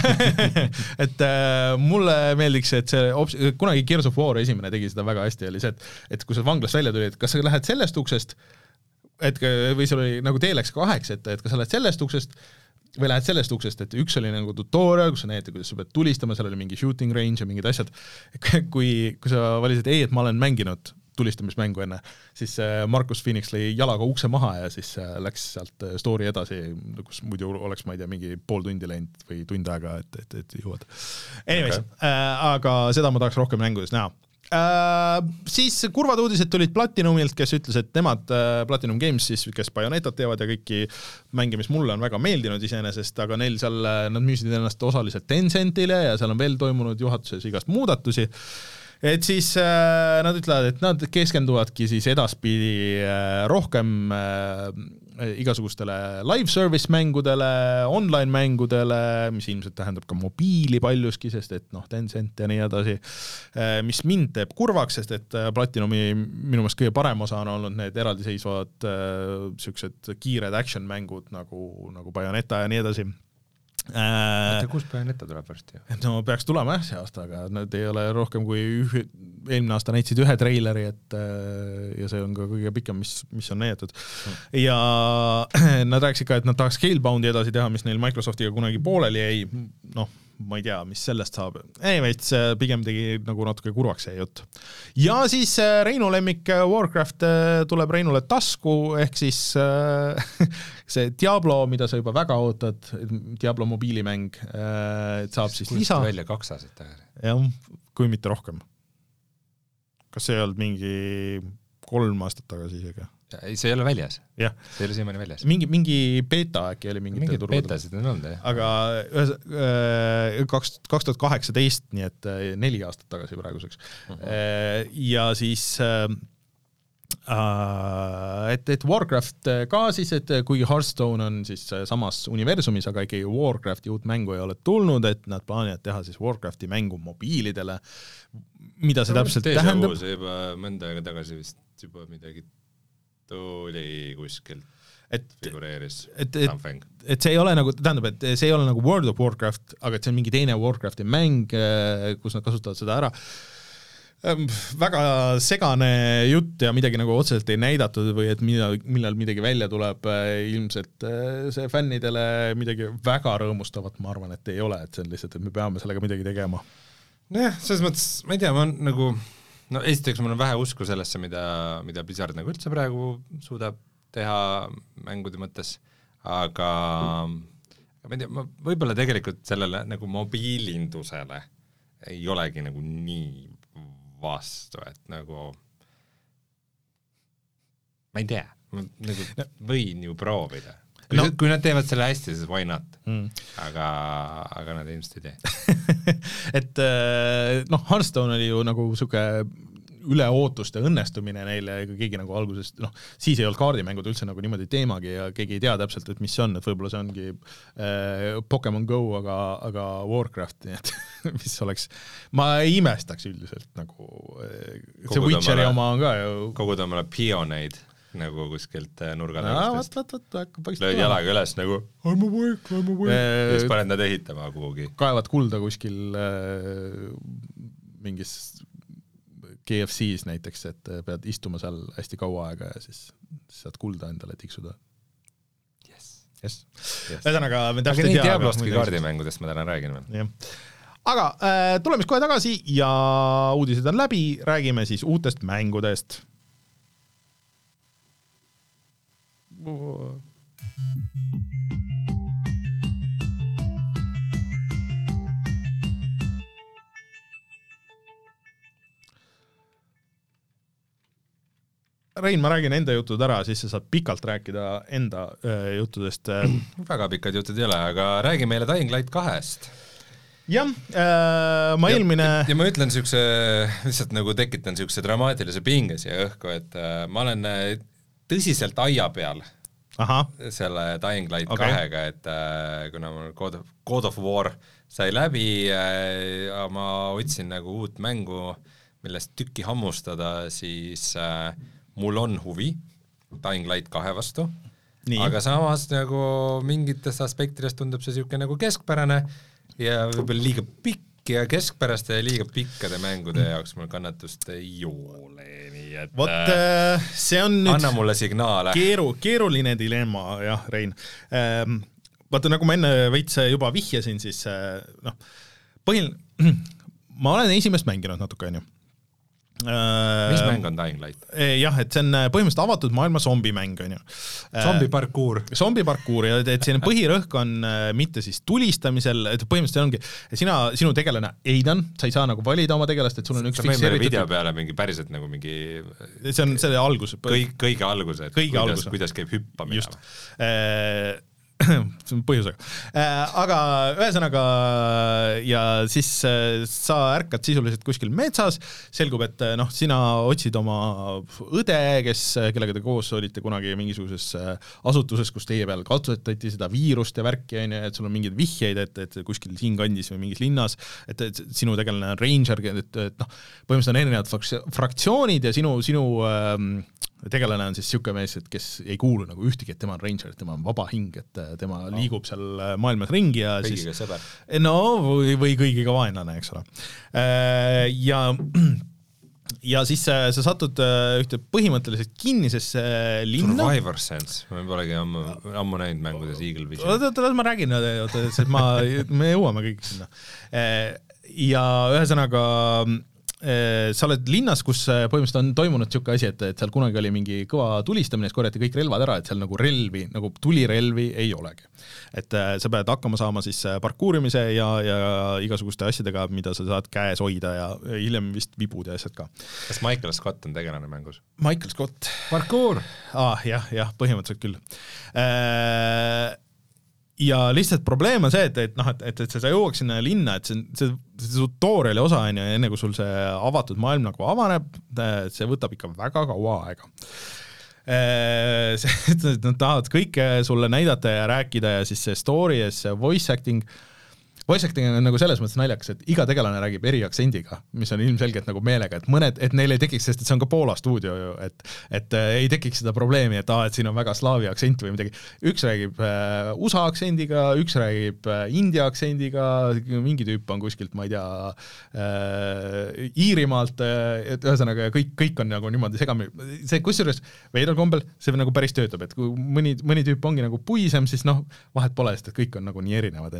et äh, mulle meeldiks, et see ops- kunagi Gears of War esimene tegi seda väga hästi, oli see, et, et kui sa vanglast välja tulid, kas sa lähed sellest uksest, et, või seal oli nagu T L X kaheksa, et, et kas sa lähed sellest uksest või lähed sellest uksest, et üks oli nagu tutorial, kus sa näete, kuidas sa pead tulistama, seal oli mingi shooting range ja mingid asjad. Kui, kui sa valisid, ei, et ma olen mänginud tulistamismängu enne, siis Markus Phoenix lõi jalaga ukse maha ja siis läks sealt story edasi, kus muidu oleks, ma ei tea, mingi pool tundi läinud või tund aega, et, et, et jõuad. Anyways, okay. äh, aga seda ma tahaks rohkem mängudes näha. Uh, siis kurvad uudised tulid Platinumilt, kes ütles, et nemad uh, Platinum Games, siis, kes Bayonetat teevad ja kõiki mänge, mis mulle on väga meeldinud iseenesest, aga neil seal, nad müüsid ennast osaliselt Tencentile ja seal on veel toimunud juhatuses igast muudatusi. Et siis äh, nad ütlevad, et nad keskenduvadki siis edaspidi äh, rohkem äh, igasugustele live service mängudele, online mängudele, mis ilmselt tähendab ka mobiili paljuski, sest et noh, Tencent ja nii edasi, äh, mis mind teeb kurvaks, sest et Platinumi minu meelest kõige parem osa on olnud need eraldiseisvad äh, sellised kiired action mängud nagu, nagu Bayonetta ja nii edasi. Mõte, kus Bayonetta tuleb varsti? No peaks tulema jah see aasta, aga nad ei ole rohkem kui ühe, eelmine aasta näitsid ühe treileri, et ja see on ka kõige pikem, mis, mis on näidatud. Ja nad rääkisid ka, et nad tahaks Scaleboundi edasi teha, mis neil Microsoftiga kunagi pooleli ei, noh, ma ei tea, mis sellest saab. Anyways, pigem tegi nagu natuke kurvaks see jutt. Ja siis Reinu lemmik Warcraft tuleb Reinule tasku, ehk siis see Diablo, mida sa juba väga ootad, Diablo mobiilimäng, et saab siis lisa. Välja kaks aastat tagasi. Jah, kui mitte rohkem. Kas see ei olnud mingi kolm aastat tagasi isegi? Ei, see ei ole väljas. Ja. See ei ole siiamaani väljas. Mingi, mingi beta äkki oli mingit mingid betasid on olnud, jah. Aga äh, kaks tuhat kaheksateist, nii et neli aastat tagasi praeguseks. Uh-huh. Ja siis äh, et, et Warcraft ka siis, et kuigi Hearthstone on siis samas universumis, aga ikkagi Warcrafti uut mängu ei ole tulnud, et nad plaanivad teha siis Warcrafti mängu mobiilidele, mida see täpselt tähendab. See juba mõnda aega tagasi vist juba midagi tuli kuskilt et, figureeris et, et, et see ei ole nagu, tähendab, et see ei ole nagu World of Warcraft, aga et see on mingi teine Warcrafti mäng, kus nad kasutavad seda ära. Väga segane jutt ja midagi nagu otseselt ei näidatud või et millal, millal midagi välja tuleb, ilmselt see fännidele midagi väga rõõmustavat, ma arvan, et ei ole, et see on lihtsalt, et me peame sellega midagi tegema. Nojah, selles mõttes, ma ei tea, ma on nagu no esiteks mul on vähe usku sellesse, mida, mida Blizzard nagu üldse praegu suudab teha mängude mõttes, aga ma ei tea, ma võib-olla tegelikult sellele nagu mobiilindusele ei olegi nagu nii vastu, et nagu ma ei tea, ma nagu võin ju proovida. Kui, no. kui nad teevad selle hästi, siis why not? Mm. Aga, aga nad ilmselt ei tee. et noh, Hearthstone oli ju nagu suke üle ootuste õnnestumine neile, ega keegi nagu algusest, noh, siis ei olnud kaardimängud üldse nagu niimoodi teemagi ja keegi ei tea täpselt, et mis see on, et võib-olla see ongi äh, Pokemon Go, aga, aga Warcraft, nii et mis oleks, ma ei imestaks üldiselt nagu, äh, see Witcheri oma on ka ju. Koguda omale pioneid nagu kuskilt nurgadalastest. Lööd jalaga üles nagu I'm awake, I'm awake. Ja siis paned nad ehitama kuhugi. Kaevad kulda kuskil äh, mingis K F C-s näiteks, et pead istuma seal hästi kaua aega ja siis saad kulda endale tiksuda. Yes. Yes. Yes. Ühesõnaga, me täpselt ei tea. Aga nii Diablostki kaardimängudest ma täna räägin veel. Ja. Aga äh, tuleme kohe tagasi ja uudised on läbi, räägime siis uutest mängudest. Rein, ma räägin enda jutud ära, siis sa saad pikalt rääkida enda äh, juttudest. Väga pikad jutud ei ole, aga räägi meile Dying Light kahest. Jah, äh, ma eelmine... Ja, ja ma ütlen sükse, lihtsalt nagu tekitan sükse dramaatilise pinge siia õhku, et äh, ma olen tõsiselt aia peal Aha. selle Dying Light okay. kahega, et äh, kuna mul God of, God of War sai läbi äh,, ma otsin nagu uut mängu, millest tükki hammustada, siis äh, mul on huvi Dying Light kahe vastu. Nii. Aga samas nagu mingitest aspektidest tundub see siuke nagu keskpärane ja võib-olla liiga pikk ja keskpäraste ja liiga pikkade mängude jaoks mul kannatust ei ole, nii et Vot, äh, see on nüüd anna mulle signaale. Keeru, keeruline dilemma, jah, Rein. Ähm, vaata, nagu ma enne veits juba vihjasin, siis noh, põhil... ma olen esimest mänginud natuke, on ju. Mis mäng on Dying Light? Jah, et see on põhimõtteliselt avatud maailma zombimäng, on ju. Zombiparkuur. Zombiparkuur, ja et siin põhirõhk on mitte siis tulistamisel, et põhimõtteliselt ongi, sina, sinu tegelane Aidan, sa ei saa nagu valida oma tegelast, et sul on üks fikseeritud... video peale mingi päriselt nagu mingi... See on selle algus. Kõik, kõige algus, et kõige kuidas, algus. kuidas käib hüppamine. Just. see on põhjusega. Aga ühesõnaga ja siis sa ärkad sisuliselt kuskil metsas, selgub, et noh, sina otsid oma õde, kes, kellega te koos olite kunagi mingisuguses asutuses, kus teie peal katsetati seda viirust ja värki, et sul on mingeid vihjeid, et, et kuskil siin kandis või mingis linnas, et, et sinu tegelane on ranger, et, et noh, põhimõtteliselt on erinevad fraktsioonid ja sinu, sinu ähm, tegelane on siis siuke mees, et kes ei kuulu nagu ühtegi, et tema on ranger, et tema on vaba hing, et tema no. liigub seal maailmas ringi ja kõigiga siis sõber. No, või, või kõigiga vaenlane, eks ole. Ja, ja siis sa satud ühte põhimõtteliselt kinnisesse linna. Survivor Sense, ma polegi ammu, ammu näinud mängudes Eagle Vision. Oota, oota, ma räägin, sest ma, me jõuame kõik sinna. Ja ühesõnaga sa oled linnas, kus põhimõtteliselt on toimunud siuke asi, et, et seal kunagi oli mingi kõva tulistamine, siis korjati kõik relvad ära, et seal nagu relvi, nagu tulirelvi ei olegi. Et sa pead hakkama saama siis parkuurimise ja, ja igasuguste asjadega, mida sa saad käes hoida ja hiljem vist vibud ja asjad ka. Kas Michael Scott on tegelane mängus? Michael Scott. Parkour! Ah, jah, jah, põhimõtteliselt küll. Äh, ja lihtsalt probleem on see, et, et, noh, et, et, et sa jõuaks sinna linna, et see, see, see tutoriali osa on ja enne kui sul see avatud maailm nagu avaneb, see võtab ikka väga kaua aega. Nad tahavad kõike sulle näidata ja rääkida ja siis see story ja see voice acting Voice acting on nagu selles mõttes naljakas, et iga tegelane räägib eri aktsendiga, mis on ilmselgelt nagu meelega, et mõned, et neil ei tekiks, sest et see on ka Poola stuudio ju, et, et ei tekiks seda probleemi, et, ah, et siin on väga slaavi aktsent või midagi. Üks räägib äh, U S A aktsendiga, üks räägib äh, India aktsendiga, mingi tüüp on kuskilt, ma ei tea, äh, Iirimaalt, äh, et ühesõnaga kõik, kõik on nagu niimoodi segami. See kusjuures veidral kombel see nagu päris töötab, et kui mõni, mõni tüüp ongi nagu puisem, siis noh, vahet pole, sest et kõik on nagu nii erinevad.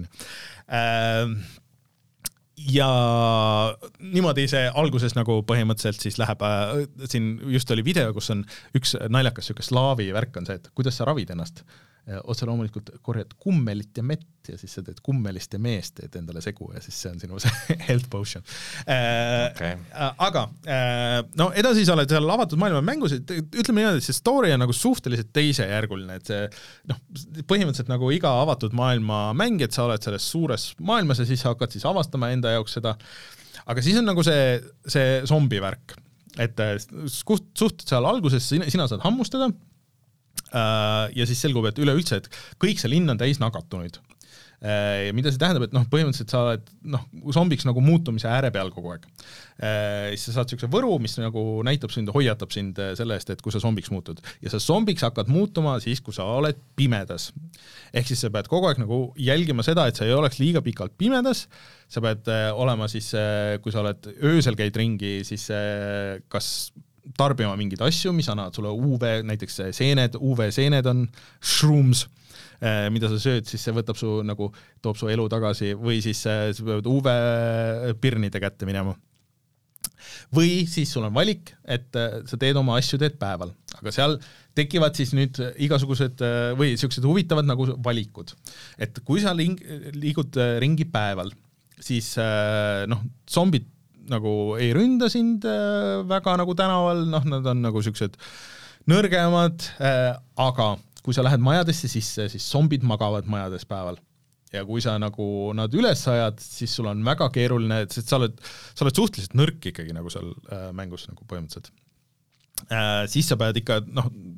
Ja niimoodi see alguses nagu põhimõtteliselt siis läheb, siin just oli video, kus on üks naljakas siuke slaavi värk on see, et kuidas sa ravid ennast. Otse loomulikult korjad kummelit ja mett ja siis sa teed kummelist ja meest teed endale segu ja siis see on sinu see health potion. Okay. Aga no edasi sa oled seal avatud maailma mängus, ütleme niimoodi, et see story on nagu suhteliselt teisejärguline, et see noh, põhimõtteliselt nagu iga avatud maailma mäng, et sa oled selles suures maailmas ja siis sa hakkad siis avastama enda jaoks seda, aga siis on nagu see, see zombi värk, et suht seal alguses sina, sina saad hammustada ja siis selgub, et üleüldse, et kõik see linn on täis nakatunuid. Ja mida see tähendab, et noh, põhimõtteliselt sa oled noh, zombiks nagu muutumise ääre peal kogu aeg. Siis sa saad siukse võru, mis nagu näitab sind, hoiatab sind selle eest, et kui sa zombiks muutud. Ja sa zombiks hakkad muutuma siis, kui sa oled pimedas. Ehk siis sa pead kogu aeg nagu jälgima seda, et sa ei oleks liiga pikalt pimedas. Sa pead olema siis, kui sa oled öösel käid ringi, siis kas tarbima mingeid asju, mis annavad sulle U V, näiteks seened, U V-seened on shrooms, mida sa sööd, siis see võtab su, nagu toob su elu tagasi või siis sa pead U V-pirnide kätte minema. Või siis sul on valik, et sa teed oma asju teed päeval, aga seal tekivad siis nüüd igasugused või siuksed huvitavad nagu valikud. Et kui sa liigud ringi päeval, siis noh, zombid nagu ei ründa sind väga nagu tänaval, noh, nad on nagu siuksed nõrgemad, aga kui sa lähed majadesse sisse, siis zombid magavad majades päeval. Ja kui sa nagu nad üles ajad, siis sul on väga keeruline, sest sa oled, sa oled suhteliselt nõrk ikkagi nagu seal mängus nagu põhimõtteliselt. Äh, siis sa pead ikka, noh,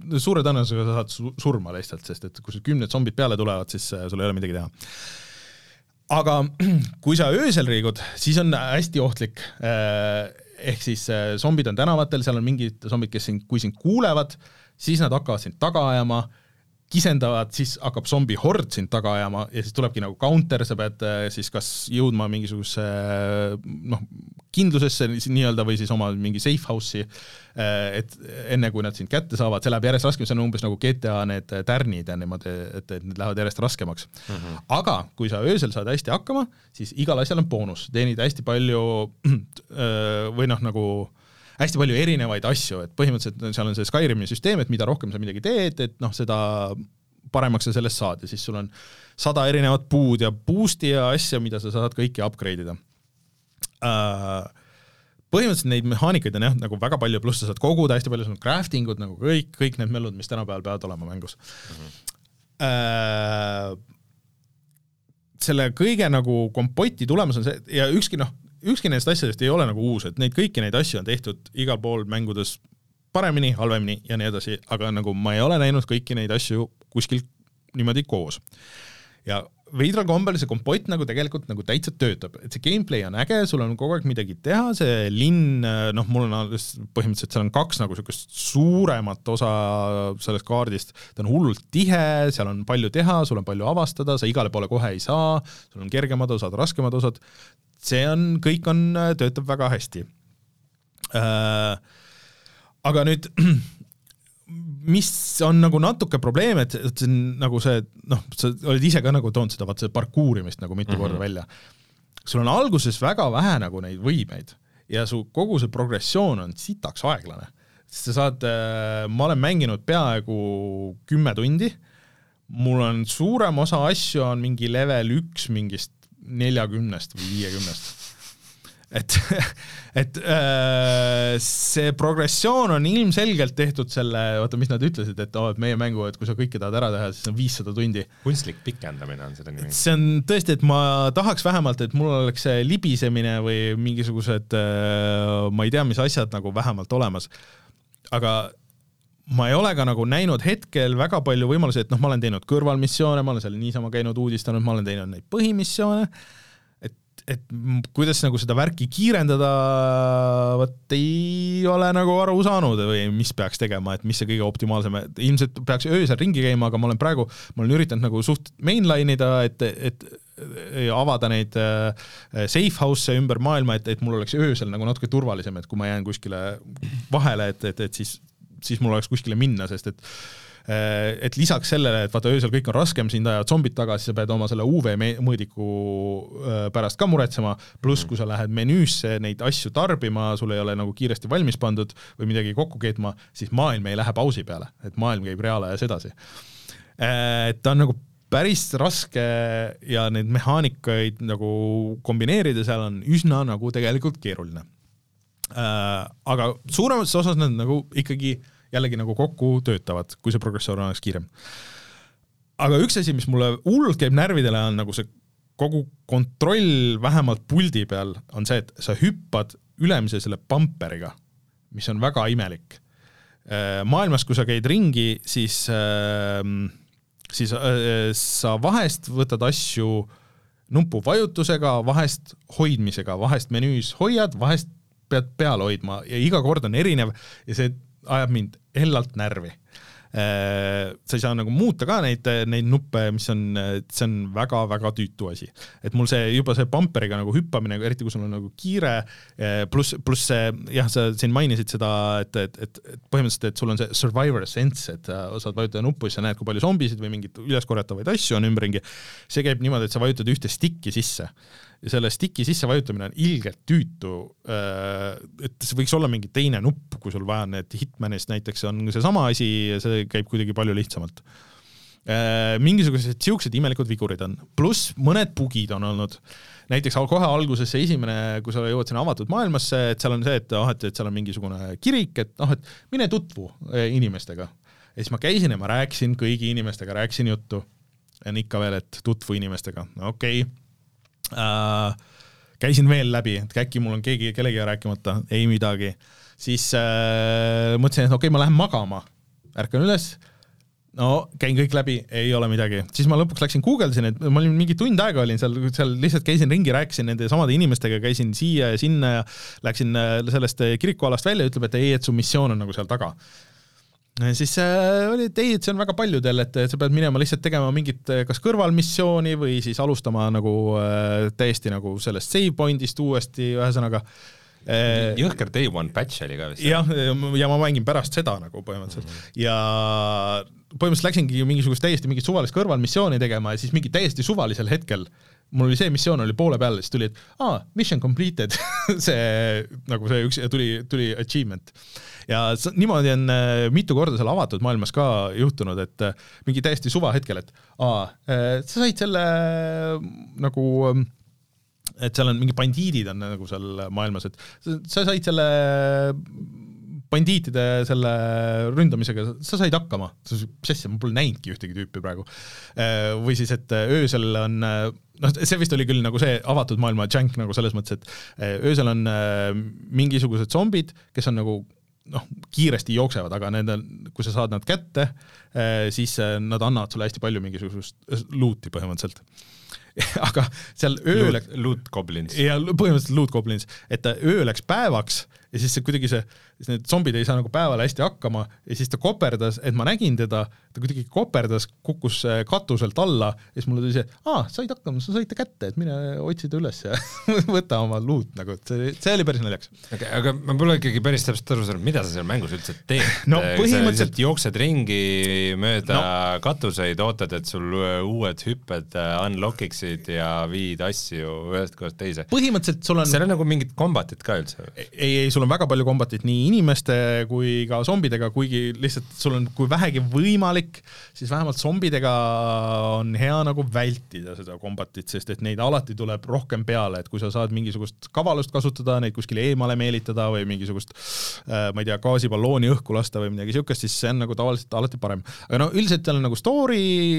suure tõenäosusega sa saad surma lihtsalt, sest et kui sul kümned zombid peale tulevad, siis sul ei ole midagi teha. Aga kui sa öösel liigud, siis on hästi ohtlik. Ehk siis zombid on tänavatel, seal on mingid zombid, kes sind, kui sind kuulevad, siis nad hakkavad sind taga ajama, kisendavad, siis hakkab zombi hord sind taga ajama ja siis tulebki nagu counter, sa pead siis kas jõudma mingisuguse noh, kindlusesse nii-öelda või siis oma mingi safe house'i, et enne kui nad sind kätte saavad, see läheb järjest raskemaks, see on umbes nagu G T A need tärnid ja niimoodi, et, et need lähevad järjest raskemaks. Mm-hmm. Aga kui sa öösel saad hästi hakkama, siis igal asjal on boonus, teenid hästi palju või noh, nagu hästi palju erinevaid asju, et põhimõtteliselt seal on see Skyrimi süsteem, et mida rohkem sa midagi teed, et noh, seda paremaks sa sellest saad ja siis sul on sada erinevat puud ja boost'i ja asja, mida sa saad kõiki upgrade'ida. Põhimõtteliselt neid mehaanikaid on jah, nagu väga palju, pluss sa saad koguda hästi palju, sul on craftingud, nagu kõik, kõik need mellud, mis tänapäeval peavad olema mängus. Mm-hmm. Selle kõige nagu kompoti tulemus on see, ja ükski noh, ükski neist asjadest ei ole nagu uus, et neid kõiki neid asju on tehtud igal pool mängudes paremini, halvemini ja nii edasi, aga nagu ma ei ole näinud kõiki neid asju kuskil niimoodi koos. Ja veidral kombel see kompott nagu tegelikult nagu täitsa töötab, et see gameplay on äge, sul on kogu aeg midagi teha, see linn, noh, mul on põhimõtteliselt seal on kaks nagu sellist suuremat osa sellest kaardist, ta on hullult tihe, seal on palju teha, sul on palju avastada, sa igale poole kohe ei saa, sul on kergemad osad, raskemad osad, see on, kõik on, töötab väga hästi. Äh, aga nüüd, mis on nagu natuke probleem, et see on nagu see, noh, sa olid ise ka nagu toonud seda, vaat see parkuurimist nagu mitu mm-hmm. korda välja. Sul on alguses väga vähe nagu neid võimeid ja su kogu see progressioon on sitaks aeglane. Sa saad, ma olen mänginud peaaegu kümme tundi, mul on suurem osa asju on mingi level üks mingist neljakümnest või viiekümnest. Et, et äh, see progressioon on ilmselgelt tehtud selle, vaata mis nad ütlesid, et, oh, et meie mängu, et kui sa kõike tahad ära teha, siis on viissada tundi. Kunstlik pikendamine on seda nimi. See on tõesti, et ma tahaks vähemalt, et mul oleks see libisemine või mingisugused, äh, ma ei tea, mis asjad nagu vähemalt olemas. Aga ma ei ole ka nagu näinud hetkel väga palju võimalusi, et noh, ma olen teinud kõrvalmissioone, ma olen seal niisama käinud uudistanud, ma olen teinud neid põhimissioone, et, et kuidas nagu seda värki kiirendada, võt ei ole nagu aru saanud või mis peaks tegema, et mis see kõige optimaalsem, et ilmselt peaks öösel ringi käima, aga ma olen praegu, ma olen üritanud nagu suht mainline'ida, et, et avada neid safe house'e ümber maailma, et, et mul oleks öösel nagu natuke turvalisem, et kui ma jään kuskile vahele, et, et, et siis siis mul oleks kuskile minna, sest et et lisaks sellele, et vaata öösel kõik on raskem, sind ajavad zombid tagasi, sa pead oma selle U V mõõdiku pärast ka muretsema, pluss kui sa lähed menüüsse neid asju tarbima, sul ei ole nagu kiiresti valmis pandud või midagi kokku keetma, siis maailm ei lähe pausi peale, et maailm käib reaalajas edasi. Et ta on nagu päris raske ja neid mehaanikaid nagu kombineerida seal on üsna nagu tegelikult keeruline. Aga suuremas osas nad nagu ikkagi jällegi nagu kokku töötavad, kui see progressioon oleks kiirem. Aga üks asi, mis mulle hullult käib närvidele, on nagu see kogu kontroll vähemalt puldi peal, on see, et sa hüppad ülemise selle pumperiga, mis on väga imelik. Maailmas, kui sa käid ringi, siis, siis sa vahest võtad asju nupu vajutusega, vahest hoidmisega, vahest menüüs hoiad, vahest pead peal hoidma ja iga kord on erinev ja see ajab mind hellalt närvi. Sa ei saa nagu muuta ka neid, neid nuppe, mis on, see on väga-väga tüütu asi. Et mul see juba see pumperiga nagu hüppamine, eriti kui sul on nagu kiire, pluss, pluss see, jah, sa siin mainisid seda, et, et, et, et põhimõtteliselt, et sul on see survivor sense, et saad vajutada nuppu ja sa näed, kui palju zombisid või mingit üleskorjatavaid asju on ümberringi. See käib niimoodi, et sa vajutad ühte stikki sisse ja selle stiki sisse vajutamine on ilgelt tüütu, et see võiks olla mingi teine nupp, kui sul vaja, et Hitmanist näiteks on see sama asi ja see käib kuidagi palju lihtsamalt. Mingisugused siuksed imelikud vigurid on, pluss mõned bugid on olnud. Näiteks kohe alguses see esimene, kui sa jõuad sinna avatud maailmasse, et seal on see, et, oh, et, et seal on mingisugune kirik, et, oh, et mine tutvu inimestega. Ja siis ma käisin ja ma rääkisin kõigi inimestega, rääkisin juttu ja ikka veel, et tutvu inimestega. Okei. Okay. Uh, käisin veel läbi, et äkki mul on keegi, kellegi rääkimata, ei midagi. Siis uh, mõtlesin, et okei, okay, ma lähen magama. ärkan üles, no käin kõik läbi, ei ole midagi. Siis ma lõpuks läksin Googlesin, et ma olin mingi tund aega olin seal, seal lihtsalt käisin ringi, rääkisin nende samade inimestega, käisin siia ja sinna ja läksin sellest kirikualast välja, ütleb, et ei, et su missioon on nagu seal taga. Siis äh, oli, et ei, et see on väga paljudel, et sa pead minema lihtsalt tegema mingit kas kõrvalmissiooni või siis alustama nagu äh, täiesti nagu sellest save pointist uuesti, ühesõnaga äh, jõhker day one patch oli ka vist. Jah, ja ma mängin pärast seda nagu põhimõtteliselt mm -hmm. ja põhimõtteliselt läksingi mingisugust täiesti mingit suvalist kõrvalmissiooni tegema ja siis mingi täiesti suvalisel hetkel mul oli see missioon oli poole peal, siis tuli, et aa, mission completed see, nagu see üks, tuli, tuli achievement. Ja niimoodi on mitu korda seal avatud maailmas ka juhtunud, et mingi täiesti suva hetkel, et aa, sa said selle nagu, et seal on mingi bandiidid on nagu seal maailmas, et sa said selle bandiitide selle ründamisega, sa said hakkama, sest ma pole näinudki ühtegi tüüpi praegu. Või siis, et öösel on, noh, see vist oli küll nagu see avatud maailma jank nagu selles mõttes, et öösel on mingisugused zombid, kes on nagu noh, kiiresti jooksevad, aga nende, kui sa saad nad kätte, siis nad annavad sulle hästi palju mingisugust luuti põhimõtteliselt. Aga seal öö läks... Loot goblins. Ja põhimõtteliselt loot goblins, et öö läks päevaks ja siis see kuidagi see, need zombid ei saa nagu päevale hästi hakkama ja siis ta koperdas, et ma nägin teda, ta kuidagi koperdas, kukkus katuselt alla ja siis mulle tuli see, aa, said hakkama, sa saite kätte, et mine otsida üles ja võta oma loot, nagu, see, see oli päris naljaks. Okay, aga ma pole ikkagi päris täpselt aru saanud, mida sa seal mängus üldse teed? No, põhimõtteliselt... Sa jooksed ringi mööda no. katuseid, ootad, et sul uued hüpped unlockiksid ja viid asju ühest kohast teise. Põhimõtteliselt sul on... Seal on nagu mingid kombatit ka üldse? Ei, ei, sul on väga palju kombatit nii inimeste kui ka zombidega, kuigi lihtsalt sul on, kui vähegi võimalik, siis vähemalt zombidega on hea nagu vältida seda kombatit, sest et neid alati tuleb rohkem peale, et kui sa saad mingisugust kavalust kasutada, neid kuskile eemale meelitada või mingisugust, ma ei tea, gaasiballooni õhku lasta või midagi siukest, siis see on nagu tavaliselt alati parem. Aga no üldiselt seal on nagu story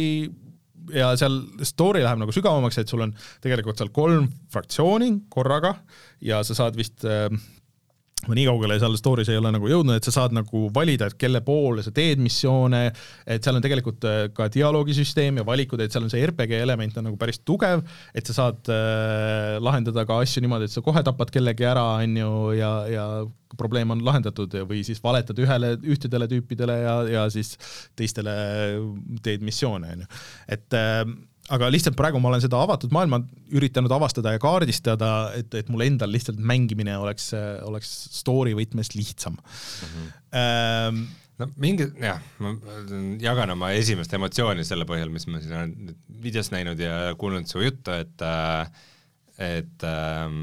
ja seal story läheb nagu sügavamaks, et sul on tegelikult seal kolm fraktsiooni korraga ja sa saad vist ma nii kaugele seal stories ei ole nagu jõudnud, et sa saad nagu valida, et kelle poole sa teed missioone, et seal on tegelikult ka dialoogisüsteem ja valikud, et seal on see R P G element on nagu päris tugev, et sa saad äh, lahendada ka asju niimoodi, et sa kohe tapad kellegi ära, on ju, ja, ja probleem on lahendatud või siis valetad ühele, ühtedele tüüpidele ja, ja siis teistele teed missioone, on ju. Et äh, aga lihtsalt praegu ma olen seda avatud maailma üritanud avastada ja kaardistada, et, et mul endal lihtsalt mängimine oleks, oleks story võtmes lihtsam. Mm-hmm. Ähm, no mingi, jah, ma jagan oma esimest emotsiooni selle põhjal, mis ma siin olen videos näinud ja kuulnud su juttu, et, et ähm,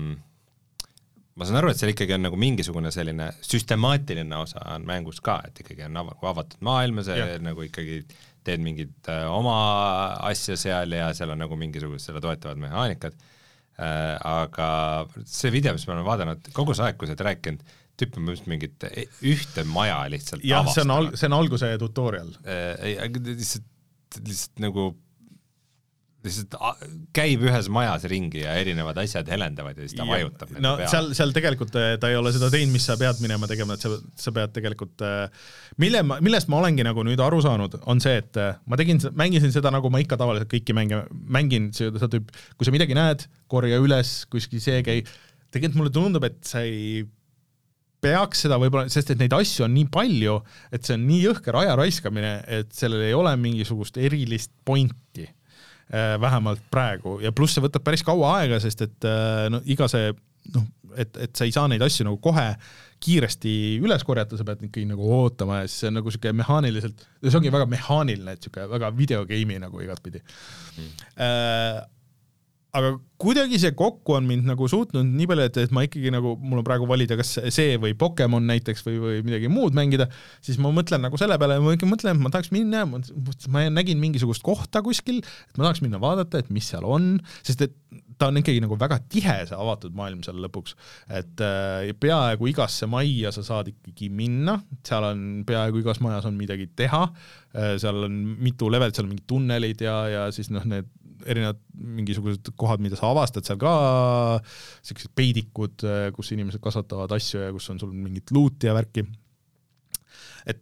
ma saan aru, et seal ikkagi on nagu mingisugune selline süstemaatiline osa on mängus ka, et ikkagi on avatud maailma, see ja. Nagu ikkagi teed mingid äh, oma asja seal ja seal on nagu mingisugused selle toetavad mehaanikad, äh, aga see video, mis ma olen vaadanud, kogu see aeg, kui sa oled rääkinud, tüüp on just mingit ühte maja lihtsalt jah, see on, al- see on alguse tutorial. Äh, lihtsalt, lihtsalt nagu lihtsalt käib ühes majas ringi ja erinevad asjad helendavad ja siis ta ja, vajutab. No seal, seal tegelikult ta ei ole seda teinud, mis sa pead minema tegema, et sa, sa pead tegelikult, mille, millest ma olengi nagu nüüd aru saanud, on see, et ma tegin, mängisin seda nagu ma ikka tavaliselt kõiki mänge, mängin seda tüüp, kui sa midagi näed, korja üles, kuskil see käi, tegelikult mulle tundub, et sa ei peaks seda võib-olla, sest et neid asju on nii palju, et see on nii jõhker aja raiskamine, et sellel ei ole mingisugust erilist pointi. Vähemalt praegu ja pluss see võtab päris kaua aega, sest et no, iga see, noh, et, et sa ei saa neid asju nagu kohe kiiresti üles korjata, sa pead ikkagi nagu ootama ja siis see on nagu siuke mehaaniliselt, see ongi väga mehaaniline, et siuke väga videogeimi nagu igatpidi. Mm. Äh, aga kuidagi see kokku on mind nagu suutnud nii palju, et, et ma ikkagi nagu, mul on praegu valida, kas see või Pokemon näiteks või, või midagi muud mängida, siis ma mõtlen nagu selle peale, ma mõtlen, et ma tahaks minna, ma nägin mingisugust kohta kuskil, et ma tahaks minna vaadata, et mis seal on, sest et ta on ikkagi nagu väga tihe see avatud maailm seal lõpuks, et äh, peaaegu igasse majja sa saad ikkagi minna, seal on peaaegu igas majas on midagi teha, äh, seal on mitu levelit, seal on mingid tunnelid ja, ja siis noh, need erinevad mingisugused kohad, mida sa avastad seal ka, sellised peidikud, kus inimesed kasvatavad asju ja kus on sul mingit luuti ja värki. Et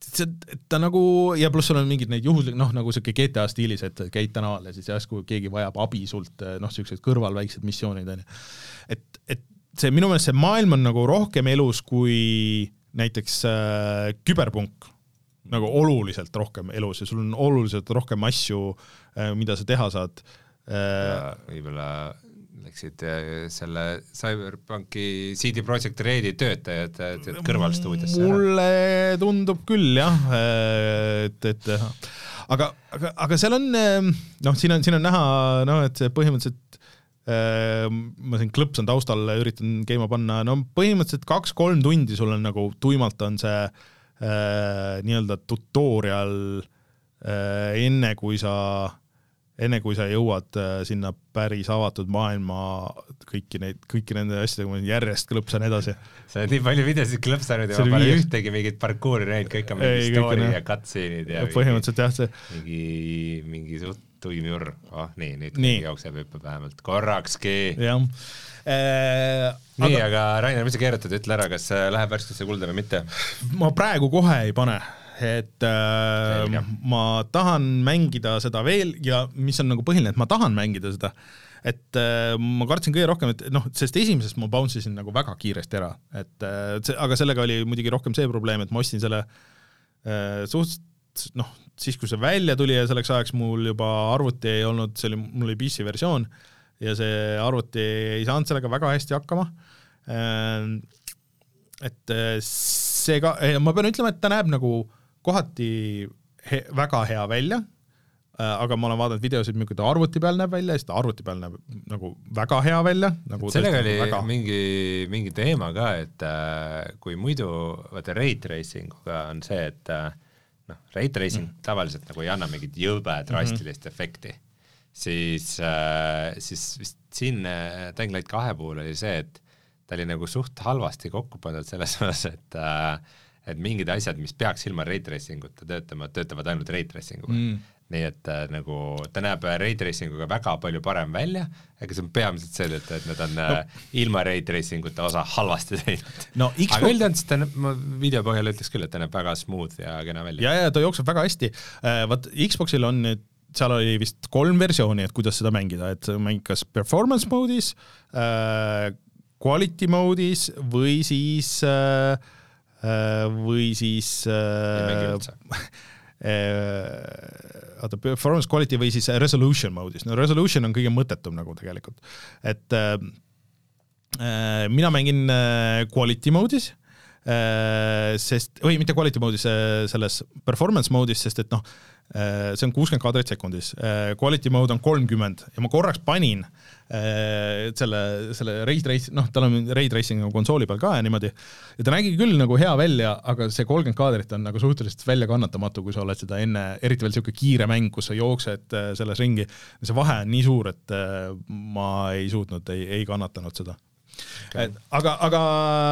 see, ta nagu, ja pluss sul on mingid neid juhuslik, noh, nagu siuke G T A stiilis, et käid tänaval ja siis järsku keegi vajab abi sult, noh, siuksed kõrval väiksed missioonid, on. Et, et see, minu meelest see maailm on nagu rohkem elus kui näiteks äh, küberpunk, nagu oluliselt rohkem elus ja sul on oluliselt rohkem asju, äh, mida sa teha saad. Äh, Võibolla läksid selle Cyberpunki C D Projekt Redi töötajad kõrvalstuudiosse. Mulle tundub küll, jah, et, et aga, aga, aga seal on, noh, siin on, siin on näha, noh, et see põhimõtteliselt, ma siin klõpsan taustal, üritan keima panna, no põhimõtteliselt kaks-kolm tundi sul on nagu tuimalt on see äh, nii-öelda tutorial äh, enne, kui sa enne kui sa jõuad sinna päris avatud maailma kõiki neid, kõiki nende asjadega, ma järjest klõpsan edasi. Sa oled nii palju videosid klõpsanud ja ma pole ühtegi mingit parkuuri näinud, kõik on mingi story ja cutscene'id ja põhimõtteliselt jah, see mingi, mingi suht tuimjur. Oh, nii, nüüd nii. Jookseb hüppe vähemalt korrakski. Jah. Äh, nii, aga, aga Rainer, mis sa keerutad, ütle ära, kas läheb värskesse kulda või mitte? Ma praegu kohe ei pane. Et äh, ma tahan mängida seda veel ja mis on nagu põhiline, et ma tahan mängida seda, et äh, ma kartsin kõige rohkem, et noh, sest esimesest ma bounce'isin nagu väga kiiresti ära, et äh, see, aga sellega oli muidugi rohkem see probleem, et ma ostsin selle äh, suht, noh, siis kui see välja tuli ja selleks ajaks mul juba arvuti ei olnud, see oli, mul oli P C versioon ja see arvuti ei saanud sellega väga hästi hakkama äh, et see ka, ma pean ütlema, et ta näeb nagu kohati he, väga hea välja, aga ma olen vaadanud videosid, milline ta arvuti peal näeb välja, ja seda arvuti peal näeb nagu väga hea välja. Nagu sellega oli väga... mingi, mingi teema ka, et äh, kui muidu vaata ray tracinguga on see, et äh, noh, ray tracing mm. tavaliselt nagu ei anna mingit jõbe drastilist mm -hmm. efekti, siis, äh, siis vist siin äh, Dying Light kahe puhul oli see, et ta oli nagu suht halvasti kokku pandud selles mõttes, et äh, et mingid asjad, mis peaks ilma ray tracinguta töötama, töötavad ainult ray tracinguga. Mm. Nii et äh, nagu ta näeb ray tracinguga väga palju parem välja, ega see on peamiselt see, et, et need on no. äh, ilma ray tracinguta osa halvasti teinud. No, Xbox... Aga üldant, ta näeb, ma video põhjal ütleks küll, et ta näeb väga smooth ja kena välja. Ja, ja ta jookseb väga hästi. Äh, vaat Xboxil on nüüd, seal oli vist kolm versiooni, et kuidas seda mängida, et mängid kas performance mode'is, äh, quality mode'is või siis äh, või siis äh, oota, performance quality või siis resolution mode'is. No resolution on kõige mõttetum nagu tegelikult. Et äh, mina mängin quality mode'is, äh, sest, või mitte quality mode'is, selles performance mode'is, sest et noh, see on kuuskümmend kaadrit sekundis, quality mode on kolmkümmend ja ma korraks panin selle, selle ray tracing, noh, tal on ray tracing konsooli peal ka ja niimoodi, ja ta nägi küll nagu hea välja, aga see kolmkümmend kaadrit on nagu suhteliselt välja kannatamatu, kui sa oled seda enne, eriti veel siuke kiire mäng, kus sa jooksed selles ringi, see vahe on nii suur, et ma ei suutnud, ei, ei kannatanud seda. Okay. Et, aga, aga,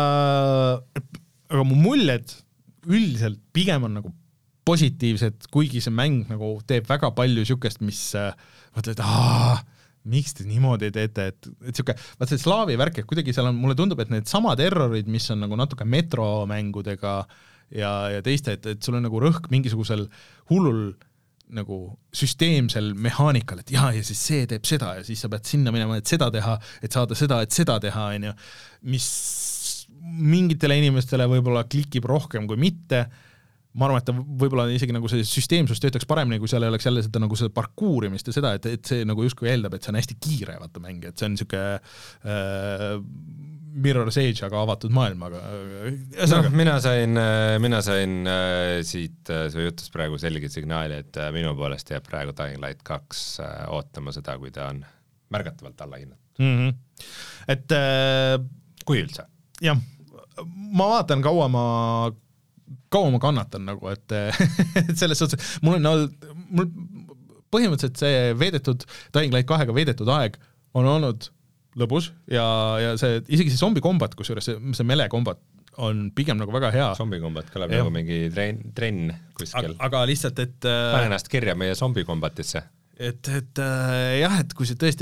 aga mu muljed üldiselt pigem on nagu positiivsed, kuigi see mäng nagu teeb väga palju siukest, mis mõtled, aah, miks te niimoodi teete, et, et siuke, vaat see slaavi värk, et kuidagi seal on, mulle tundub, et need samad errorid, mis on nagu natuke metromängudega ja, ja teiste, et, et sul on nagu rõhk mingisugusel hullul nagu süsteemsel mehaanikal, et jaa, ja siis see teeb seda ja siis sa pead sinna minema, et seda teha, et saada seda, et seda teha, on ju, mis mingitele inimestele võib-olla klikib rohkem kui mitte. Ma arvan, et ta võib-olla isegi nagu see süsteemsus töötaks paremini, kui seal ei oleks jälle seda, nagu seda parkuurimist ja seda, et, et see nagu justkui eeldab, et see on hästi kiire vaata mäng, et see on niisugune äh, Mirror's Edge, aga avatud maailmaga. No, mina sain, mina sain äh, siit äh, su jutust praegu selge signaali, et äh, minu poolest jääb praegu Dying Light kaks äh, ootama seda, kui ta on märgatavalt alla hinnatud. Mm-hmm. Et äh, kui üldse? Jah, ma vaatan, kaua ma kaua ma kannatan nagu, et, et selles suhtes, mul on olnud, mul põhimõtteliselt see veedetud, Dying Light kahega veedetud aeg on olnud lõbus ja, ja see, isegi see zombi kombat, kusjuures see, see mele kombat on pigem nagu väga hea. Zombi kombat kõlab nagu mingi trenn, trenn kuskil. Aga, aga lihtsalt, et pane ennast kirja meie zombi kombatisse. Et, et äh, jah, et kui see tõesti, et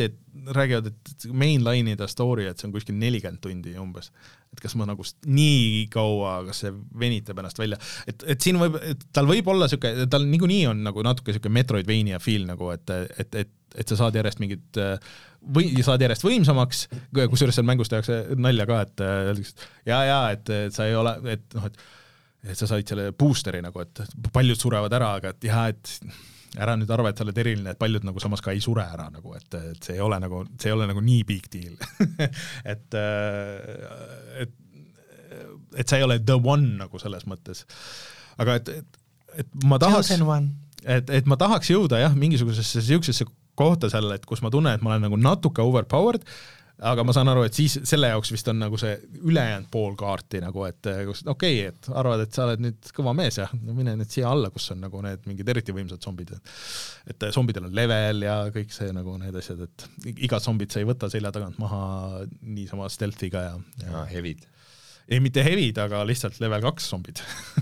räägivad, et mainline'ida story, et see on kuskil nelikümmend tundi umbes. Et kas ma nagu nii kaua, kas see venitab ennast välja. Et, et siin võib, et tal võib olla siuke, tal niikuinii on nagu natuke siuke Metroidvania feel nagu, et, et, et, et sa saad järjest mingit või saad järjest võimsamaks, kusjuures seal mängus tehakse nalja ka, et ja, ja, et, et sa ei ole, et noh, et, et sa said selle boosteri nagu, et paljud surevad ära, aga et jah, et ära nüüd arva, et sa oled eriline, et paljud nagu samas ka ei sure ära nagu, et, et see ei ole nagu, see ei ole nagu nii big deal. et, et, et see ei ole the one nagu selles mõttes. Aga et, et, et ma tahaks, et, et ma tahaks jõuda jah, mingisugusesse siuksesse kohta seal, et kus ma tunnen, et ma olen nagu natuke overpowered, aga ma saan aru, et siis selle jaoks vist on nagu see ülejäänud pool kaarti nagu, et okei, okay, et arvad, et sa oled nüüd kõva mees ja no mine nüüd siia alla, kus on nagu need mingid eriti võimsad zombid. Et zombidel on level ja kõik see nagu need asjad, et iga zombid sa ei võta selja tagant maha niisama stealthiga ja, ja... ja hevid. Ei, mitte hevid, aga lihtsalt level kaks zombid.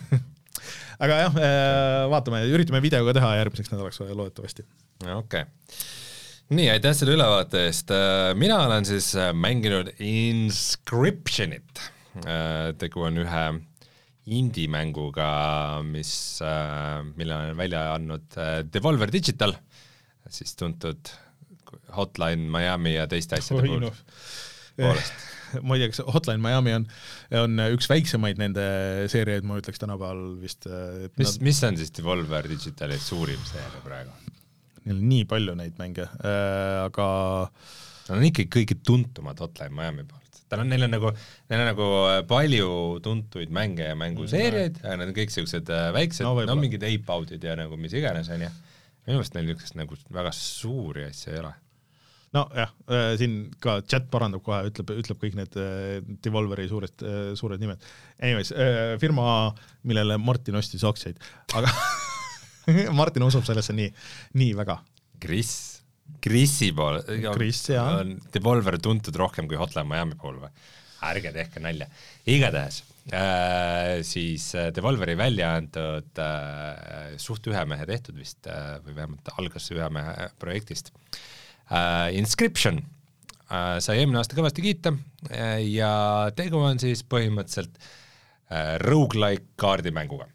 aga jah, vaatame, üritame videoga teha järgmiseks nädalaks loodetavasti. Okei. Okay. Nii, aitäh selle ülevaate eest. Mina olen siis mänginud Inscriptionit. Tegu on ühe indie-mänguga, mis, mille on välja andnud Devolver Digital, siis tuntud Hotline Miami ja teiste asjade puhul. Poolest. Ma ei tea, kas Hotline Miami on, on üks väiksemaid nende seeriaid, ma ütleks tänapäeval vist. Mis, nad... mis on siis Devolver Digitali suurim seeria praegu? Neil on nii palju neid mänge, äh, aga... Nad on ikkagi kõige tuntumad Hotline Miami poolt. Tal on, neil on nagu, neil on nagu palju tuntuid mänge ja mänguseeriaid, aga need on kõik sellised väiksed, no, no mingid Ape-Outid ja nagu mis iganes on ja minu meelest neil niisugust nagu väga suuri asju ei ole. No jah, siin ka chat parandab kohe, ütleb, ütleb kõik need Devolveri suured, suured nimed. Anyways, firma, millele Martin ostis aktsiaid, aga Martin usub sellesse nii, nii väga. Chris, Chrisi pool Chris, jah. On Devolver tuntud rohkem kui Hotline Miami pool või? Ärge tehke nalja. Igatahes, äh, siis Devolveri välja antud äh, suht ühe mehe tehtud vist, äh, või vähemalt algas ühe mehe projektist. Uh, Inscription uh, sai eelmine aasta kõvasti kiita uh, ja tegu on siis põhimõtteliselt uh, roguelike kaardimänguga.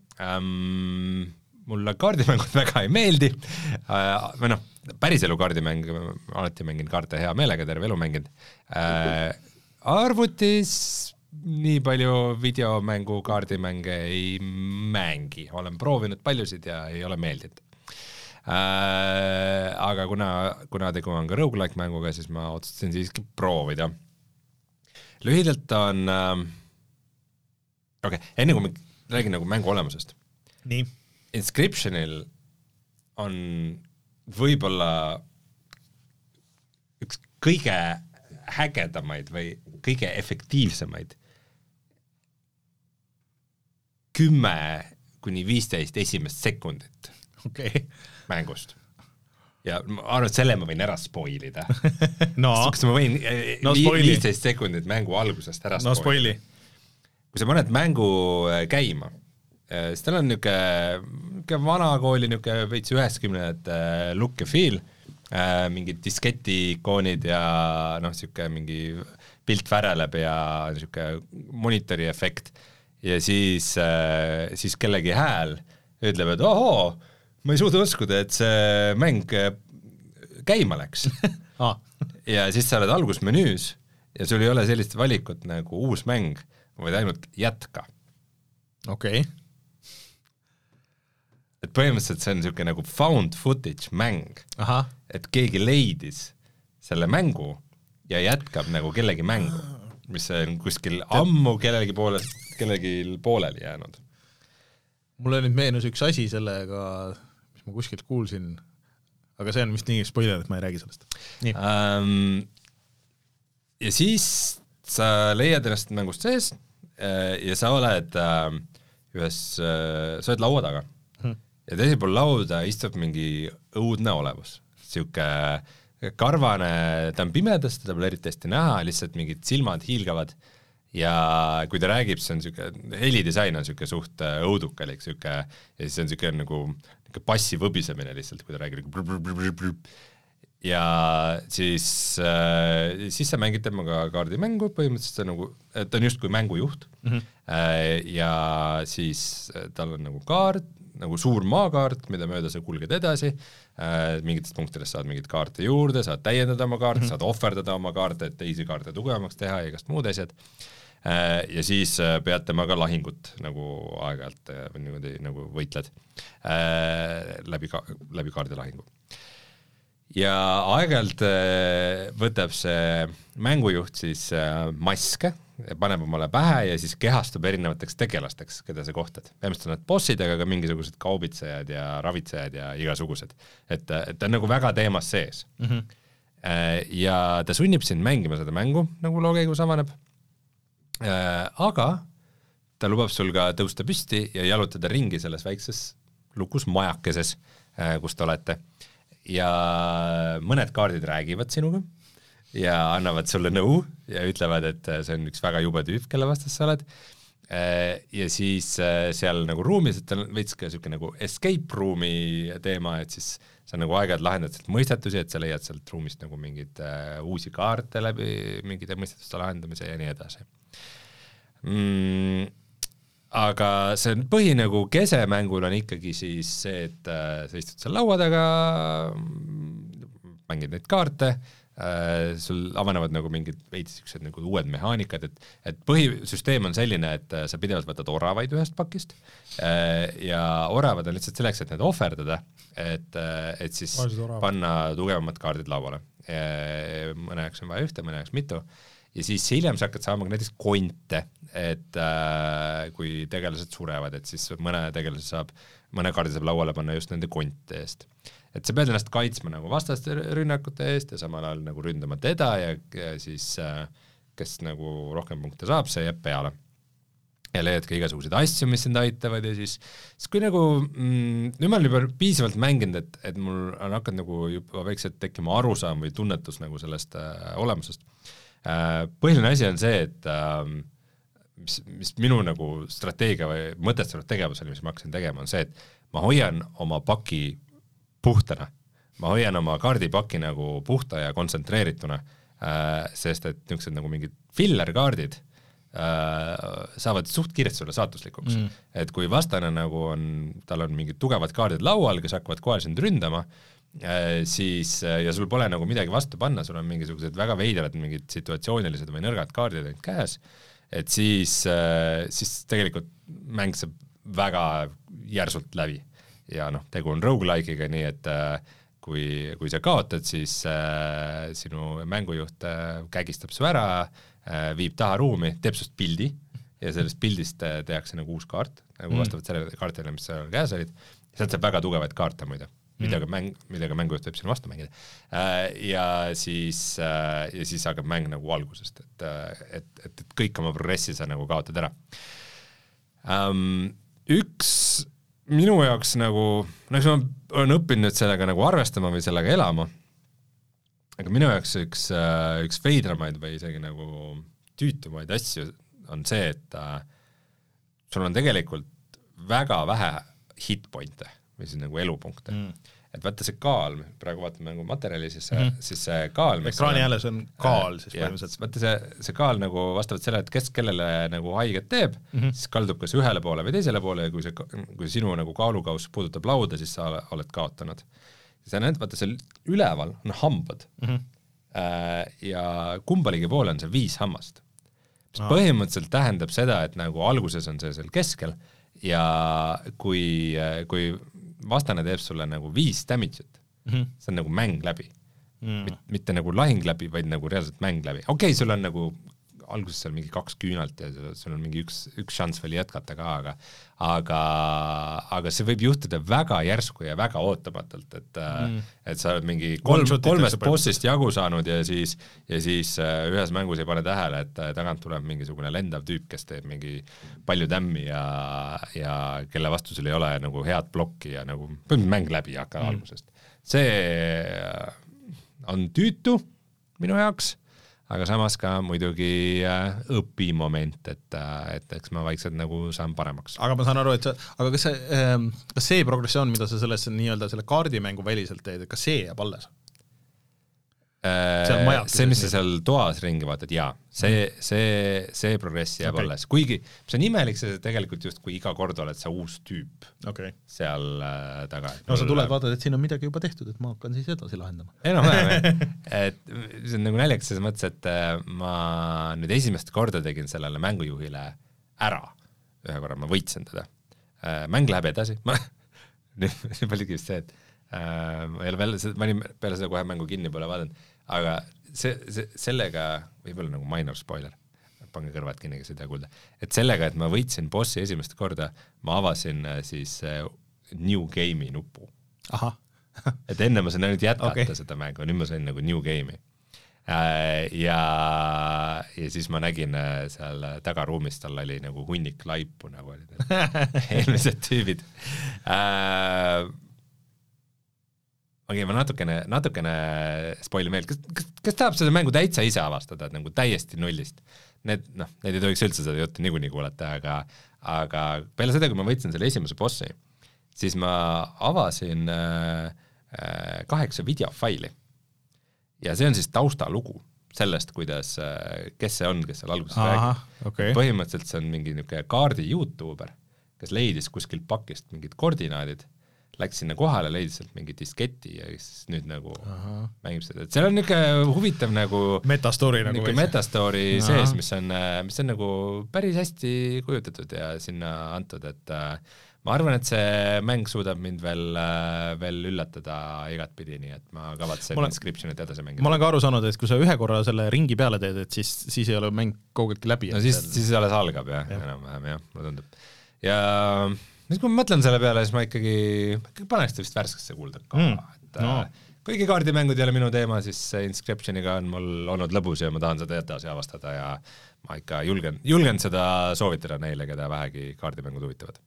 Um, mulle kaardimängud väga ei meeldi, uh, või noh, päris elu kaardimäng, alati mängin kaarte hea meelega, terve elu mängin. Uh, arvutis nii palju videomängu kaardimänge ei mängi, olen proovinud paljusid ja ei ole meeldinud. Äh, aga kuna, kuna tegu on ka roguelike mänguga, siis ma otsustasin siiski proovida. Lühidalt on äh, okei, okay, enne kui ma räägin nagu mängu olemusest. Nii. Inscriptionil on võib-olla üks kõige hägedamaid või kõige efektiivsemaid kümme kuni viisteist esimest sekundit okay. mängust. Ja ma arvan, et selle ma võin ära spoilida. no. Kas ma võin no, viisteist sekundit mängu algusest ära no, spoilida. Kui sa paned mängu käima, siis tal on niisugune vanakooli niisugune veits üheksakümnendate look ja feel, mingid disketi ikoonid ja noh, niisugune mingi pilt väreleb ja niisugune monitori efekt ja siis, siis kellegi hääl ütleb, et ohoo, ma ei suuda uskuda, et see mäng käima läks. ah. Ja siis sa oled algusmenüüs ja sul ei ole sellist valikut nagu uus mäng, vaid ainult jätka. Okei. Okay. Et põhimõtteliselt see on niisugune nagu found footage mäng. Aha. Et keegi leidis selle mängu ja jätkab nagu kellegi mängu, mis on kuskil ammu kellegi poole, kellegi pooleli jäänud. Mulle nüüd meenus üks asi sellega, mis ma kuskilt kuulsin, aga see on vist nii spoiler, et ma ei räägi sellest. Nii. Um, ja siis sa leiad ennast mängust sees ja sa oled uh, ühes, uh, sa oled laua taga hmm. ja teisel pool lauda istub mingi õudne olevus. Siuke karvane, ta on pimedas, ta pole eriti hästi näha, lihtsalt mingid silmad hiilgavad. Ja kui ta räägib, see on siuke, helidisain on siuke suht õudukalik, siuke, ja siis on siuke nagu passi võbisemine lihtsalt, kui ta räägib. ja siis äh, siis sa mängid temaga kaardimängu, põhimõtteliselt see nagu, ta on justkui mängujuht mm-hmm. äh, ja siis tal on nagu kaart, nagu suur maakaart, mida mööda sa kulged edasi, äh, mingitest punktidest saad mingit kaarte juurde, saad täiendada oma kaarte mm-hmm., saad ohverdada oma kaarte, et teisi kaarte tugevamaks teha ja igast muud asjad. Ja siis pead temaga lahingut nagu aeg-ajalt või niimoodi nagu võitled äh, läbi, ka, läbi kaardilahingu. Ja aeg-ajalt võtab see mängujuht siis maske, paneb omale pähe ja siis kehastub erinevateks tegelasteks, keda sa kohtad. Põhimõtteliselt on need bossid, aga ka mingisugused kaubitsejad ja ravitsejad ja igasugused. Et, et ta on nagu väga teemas sees. Mm-hmm. Ja ta sunnib sind mängima seda mängu, nagu loo käigus avaneb. Äh, aga ta lubab sul ka tõusta püsti ja jalutada ringi selles väikses lukus majakeses, äh, kus te olete. Ja mõned kaardid räägivad sinuga ja annavad sulle nõu ja ütlevad, et see on üks väga jube tüüp, kelle vastas sa oled. Äh, ja siis äh, seal nagu ruumis, et on veits ka selline nagu escape room'i teema, et siis sa nagu aeg-ajalt lahendad sealt mõistetusi, et sa leiad sealt ruumist nagu mingid äh, uusi kaarte läbi mingite mõistetuste lahendamise ja nii edasi. Mm, aga see põhi nagu kese mängul on ikkagi siis see, et äh, sa istud seal laua taga, mängid neid kaarte, äh, sul avanevad nagu mingid veidi siuksed nagu uued mehaanikad, et, et põhisüsteem on selline, et äh, sa pidevalt võtad oravaid ühest pakist äh, ja oravad on lihtsalt selleks, et need ohverdada, et, äh, et siis panna tugevamad kaardid lauale. Äh, mõne jaoks on vaja ühte, mõne jaoks mitu. Ja siis hiljem sa hakkad saama näiteks konte, et äh, kui tegelased surevad, et siis mõne tegelase saab, mõne kaardi saab lauale panna just nende konte eest. Et sa pead ennast kaitsma nagu vastaste rünnakute eest ja samal ajal nagu ründama teda ja, ja siis äh, kes nagu rohkem punkte saab, see jääb peale. Ja leiad ka igasuguseid asju, mis sind aitavad ja siis, siis kui nagu, mm, nüüd ma olen juba piisavalt mänginud, et, et mul on hakanud nagu juba väikselt tekkima arusaam või tunnetus nagu sellest äh, olemusest. Põhiline asi on see, et mis, mis minu nagu strateegia või mõtestatud tegevus oli, mis ma hakkasin tegema, on see, et ma hoian oma paki puhtana, ma hoian oma kaardipaki nagu puhta ja kontsentreerituna, sest et niisugused nagu mingid filler-kaardid saavad suht kiiresti sulle saatuslikuks, mm. et kui vastane nagu on, tal on mingid tugevad kaardid laual, kes hakkavad kohe sind ründama, siis, ja sul pole nagu midagi vastu panna, sul on mingisugused väga veidrad mingid situatsioonilised või nõrgad kaardid ainult käes, et siis, siis tegelikult mäng saab väga järsult läbi ja noh, tegu on roguelike'iga, nii et kui, kui sa kaotad, siis äh, sinu mängujuht äh, kägistab su ära, äh, viib taha ruumi, teeb sust pildi ja sellest pildist äh, tehakse nagu uus kaart, nagu vastavalt sellele kaartile, mis seal käes olid, sealt saab väga tugevaid kaarte muide. Midagi, mäng, midagi mängujuht võib sinna vastu mängida. Ja siis, ja siis hakkab mäng nagu algusest, et, et, et, et kõik oma progressi sa nagu kaotad ära. Um, üks minu jaoks nagu, no eks ma olen õppinud sellega nagu arvestama või sellega elama, aga minu jaoks üks, üks veidramaid või isegi nagu tüütumaid asju on see, et sul on tegelikult väga vähe hitpointe või siis nagu elupunkte. Mm. Et vaata see kaal, praegu vaatame nagu materjali, siis see, mm. siis see kaal... Ekraani jälle see on kaal siis põhimõtteliselt. Vaata see, see kaal nagu vastavalt selle, et kes kellele nagu haiget teeb, mm-hmm. siis kaldub kas ühele poole või teisele poole ja kui, see, kui sinu nagu kaalukaus puudutab lauda, siis sa oled kaotanud. Sa näed, vaata see üleval on hambad mm-hmm. ja kumbaligi poole on see viis hammast. Mis ah. põhimõtteliselt tähendab seda, et nagu alguses on see seal keskel ja kui, kui vastane teeb sulle nagu viis damage'it, mm-hmm. see on nagu mäng läbi mm.. Mit, mitte nagu lahing läbi, vaid nagu reaalselt mäng läbi. Okei, okay, sul on nagu alguses seal mingi kaks küünalt ja sul on mingi üks, üks šans veel jätkata ka, aga, aga, aga see võib juhtuda väga järsku ja väga ootamatult, et, mm. et sa oled mingi kolm, kolmest bossist jagu saanud ja siis, ja siis ühes mängus ei pane tähele, et tagant tuleb mingisugune lendav tüüp, kes teeb mingi palju tämmi ja, ja kelle vastu sul ei ole nagu head blokki ja nagu põhimõtteliselt mäng läbi hakka mm. algusest. See on tüütu minu jaoks, aga samas ka muidugi äh, õpimoment, et, äh, et eks ma vaikselt nagu saan paremaks. Aga ma saan aru, et sa, aga kas see, äh, kas see progressioon, mida sa selles nii-öelda selle kaardimängu väliselt teed, kas see jääb alles? see, mis sa seal toas ringi vaatad, jaa, see, see, see progress jääb okay. alles, kuigi see on imelik, see tegelikult just kui iga kord oled sa uus tüüp okay. seal äh, taga. No sa tuled vaatad, et siin on midagi juba tehtud, et ma hakkan siis edasi lahendama. Enam-vähem, et see on nagu naljakas selles mõttes, et ma nüüd esimest korda tegin sellele mängujuhile ära, ühe korra ma võitsin teda. Mäng läheb edasi, ma nüüd oligi vist see, et äh, ma ei ole veel, ma olin peale seda kohe mängu kinni pole vaadanud, aga see, see, sellega, võib-olla nagu minor spoiler, pange kõrvad kinni, kes ei tea kuulda, et sellega, et ma võitsin bossi esimest korda, ma avasin siis uh, New Game'i nupu. Aha. et enne ma sain ainult jätkata okay. seda mängu, nüüd ma sain nagu New Game'i. Uh, ja, ja siis ma nägin uh, seal tagaruumis, tal oli nagu hunnik laipu, nagu olid eelmised tüübid. Uh, okei, ma natukene, natukene spoilin meelt, kas, kas, kas tahab seda mängu täitsa ise avastada, et nagu täiesti nullist? Need, noh, need ei tohiks üldse seda juttu niikuinii kuulata, aga, aga peale seda, kui ma võtsin selle esimese bossi, siis ma avasin äh, kaheksa videofaili. Ja see on siis taustalugu sellest, kuidas, kes see on, kes seal alguses Aha, räägib. Okay. Põhimõtteliselt see on mingi niisugune kaardi YouTuber, kes leidis kuskilt pakist mingid koordinaadid, läks sinna kohale, leidis sealt mingi disketi ja siis nüüd nagu Aha. mängib seda. Et seal on niisugune huvitav nagu metastory, nagu metastory sees, mis on, mis on nagu päris hästi kujutatud ja sinna antud, et äh, ma arvan, et see mäng suudab mind veel, äh, veel üllatada igatpidi, nii et ma kavatsen olen, Inscriptionit edasi mängida. Ma olen ka aru saanud, et kui sa ühe korra selle ringi peale teed, et siis, siis ei ole mäng kaugeltki läbi. No siis, siis alles algab jah, jah. enam-vähem jah, mulle tundub. Ja siis kui ma mõtlen selle peale, siis ma ikkagi, ikkagi paneks ta vist värskesse kuulda ka, mm, et no. Kuigi kaardimängud ei ole minu teema, siis Inscriptioniga on mul olnud lõbus ja ma tahan seda edasi avastada ja ma ikka julgen, julgen seda soovitada neile, keda vähegi kaardimängud huvitavad.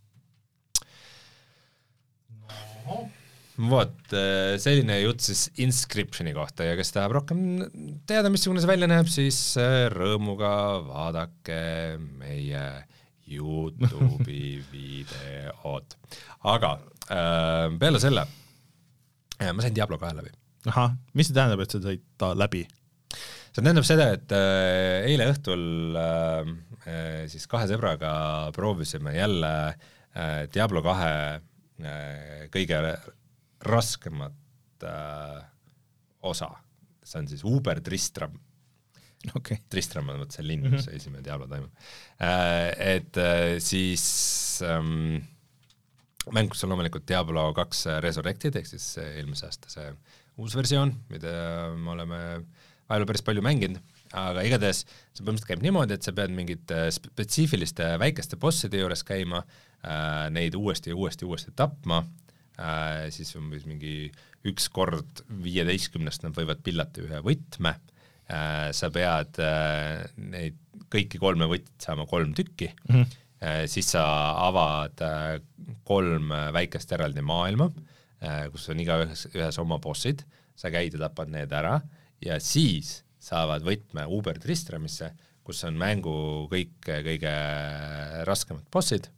No. Vot, selline jutt siis Inscriptioni kohta ja kes tahab rohkem teada, missugune see välja näeb, siis rõõmuga vaadake meie YouTube'i videod. Aga äh, peale selle äh, ma sain Diablo kahe läbi. Aha, mis see tähendab, et sa said ta läbi? See tähendab seda, et äh, eile õhtul äh, siis kahe sõbraga proovisime jälle äh, Diablo kahe äh, kõige raskemat äh, osa. See on siis Uber Tristram. Okay. Tristram on see linn, kus mm-hmm. esimene Diablo toimub. Äh, et äh, siis ähm, mäng, kus on loomulikult Diablo kaks Resurrected, ehk siis eelmise aasta see uus versioon, mida me oleme ajal päris palju mänginud, aga igatahes see põhimõtteliselt käib niimoodi, et sa pead mingid spetsiifiliste väikeste bosside juures käima, äh, neid uuesti ja uuesti ja uuesti tapma, äh, siis on mingi üks kord viieteistkümnest nad võivad pillata ühe võtme, sa pead neid kõiki kolme võtit saama kolm tükki, mm-hmm. siis sa avad kolm väikest eraldi maailma, kus on iga ühes, ühes oma bossid, sa käid ja tapad need ära ja siis saavad võtme Uber Tristramisse, kus on mängu kõik kõige raskemad bossid,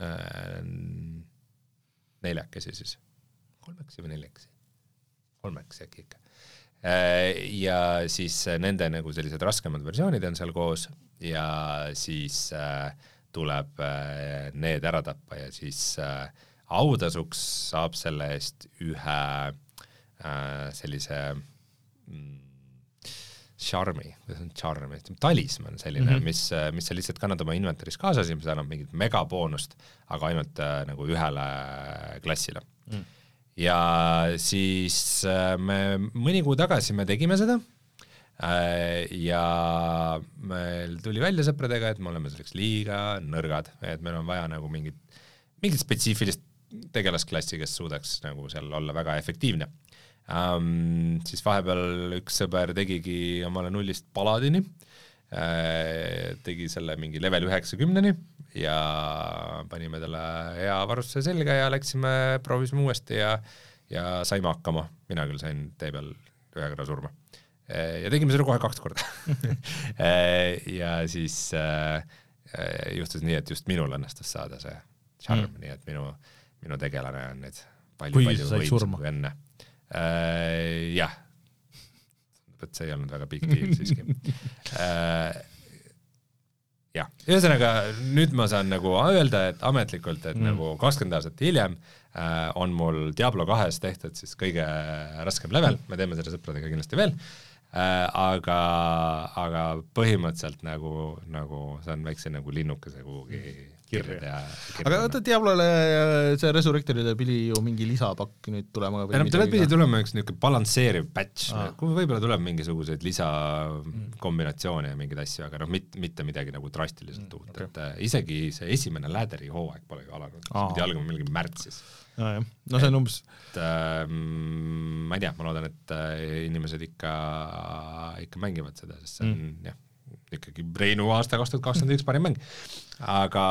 neljakesi siis, kolmekesi või neljakesi, kolmekesi äkki ikka. Ja siis nende nagu sellised raskemad versioonid on seal koos ja siis äh, tuleb äh, need ära tappa ja siis äh, autasuks saab selle eest ühe äh, sellise mm, charmi, kuidas on charmi, talisman selline, mm-hmm. mis, mis sa lihtsalt kannad oma inventoris kaasas ja mis annab mingit megaboonust, aga ainult äh, nagu ühele klassile. Mm. Ja siis me mõni kuu tagasi me tegime seda ja meil tuli välja sõpradega, et me oleme selleks liiga nõrgad, et meil on vaja nagu mingit, mingit spetsiifilist tegelasklassi, kes suudaks nagu seal olla väga efektiivne. Um, siis vahepeal üks sõber tegigi omale nullist paladini, tegi selle mingi level üheksakümneni ja panime talle hea varustuse selga ja läksime, proovisime uuesti ja, ja saime hakkama. Mina küll sain tee peal ühe korra surma. Ja tegime seda kohe kaks korda. ja siis äh, juhtus nii, et just minul õnnestus saada see charm, mm. nii et minu, minu tegelane on nüüd palju, palju võimsam kui enne. Äh, jah. et see ei olnud väga big deal siiski äh, jah, ühesõnaga nüüd ma saan nagu öelda, et ametlikult, et mm. nagu kakskümmend aastat hiljem äh, on mul Diablo kahes tehtud siis kõige raskem level, me teeme seda sõpradega kindlasti veel äh, aga, aga põhimõtteliselt nagu, nagu saan väikse nagu linnukese kuhugi kirja. Aga oota, Diablole see Resurrectorile pidi ju mingi lisapakk nüüd tulema või midagi? Tuleb pidi tulema üks niisugune balansseeriv patch, kui võib-olla tuleb mingisuguseid lisakombinatsioone ja mingeid asju, aga noh, mit, mitte midagi nagu drastiliselt uut, okay. et äh, isegi see esimene läderi hooaeg pole ju alanud, see pidi algama mingi märtsis. No, jah. no see on umbes et, äh, ma ei tea, ma loodan, et äh, inimesed ikka, ikka mängivad seda, sest see on mm. jah, ikkagi Reinu aasta kaks tuhat kakskümmend üks parim mäng. Aga,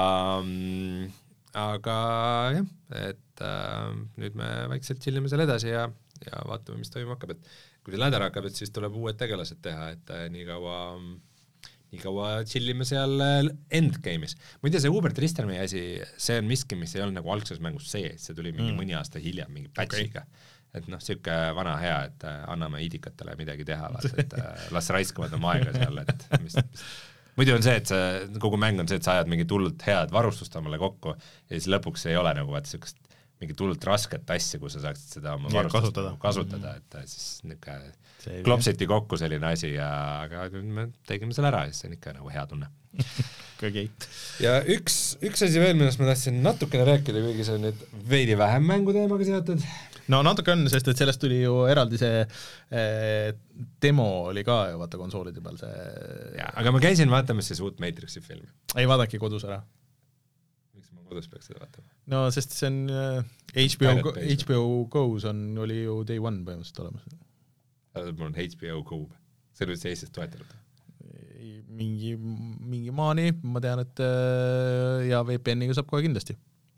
aga jah, et äh, nüüd me vaikselt chillime seal edasi ja, ja vaatame, mis toimuma hakkab, et kui see läder hakkab, et siis tuleb uued tegelased teha, et äh, nii kaua, nii kaua chillime seal endgame'is. Muide, see Hubert Ristermi asi, see on miski, mis ei olnud nagu algses mängus sees, see tuli mingi mm. mõni aasta hiljem, mingi patchiga. Okay. Et noh, siuke vana hea, et anname idikatele midagi teha, vaata, et las raiskavad oma aega seal, et mis, mis. Muidu on see, et see, kogu mäng on see, et sa ajad mingi tullult head varustust omale kokku ja siis lõpuks ei ole nagu vaata siukest mingi tullult rasket asja, kus sa saaksid seda oma varustust kasutada, kasutada, et siis niisugune klopsiti kokku selline asi ja aga nüüd me tegime selle ära ja siis on ikka nagu hea tunne. Okay. Ja üks, üks asi veel, millest ma tahtsin natukene rääkida, kuigi see on nüüd veidi vähem mänguteemaga seotud. No natuke on, sest et sellest tuli ju eraldi see eh, demo oli ka ju vaata konsoolide peal see ja, aga ma käisin vaatamas siis uut Matrixi filmi. Ei vaadaki kodus ära. Miks ma kodus peaks seda vaatama? No sest see on uh, H B O, H B O Go's on, oli ju Day One põhimõtteliselt olemas. Mul on H B O Go. See oli see Eestis toetanud. Mingi, mingi maani, ma tean, et uh, ja V P N-iga saab kohe kindlasti.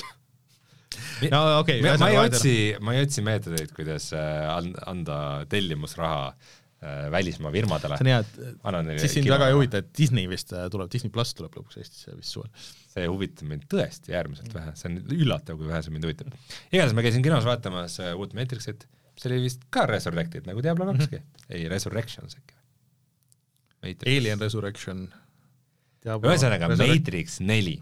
No, okay, ma, ma, ei otsi, ma ei otsi meetodeid, kuidas anda tellimusraha välismaa firmadele. See on hea, et siis sind väga ei huvita, et Disney vist tuleb, Disney Plus tuleb lõpuks Eestisse vist suvel. See huvitab mind tõesti äärmiselt vähe, see on üllatav, kui vähe see mind huvitab. Igatahes ma käisin kinos vaatamas uut Matrixit, see oli vist ka Resurrected, nagu Diablo kakski. Mm-hmm. Ei, Resurrections äkki. Matrix. Alien Resurrection. Ühesõnaga Matrix neli.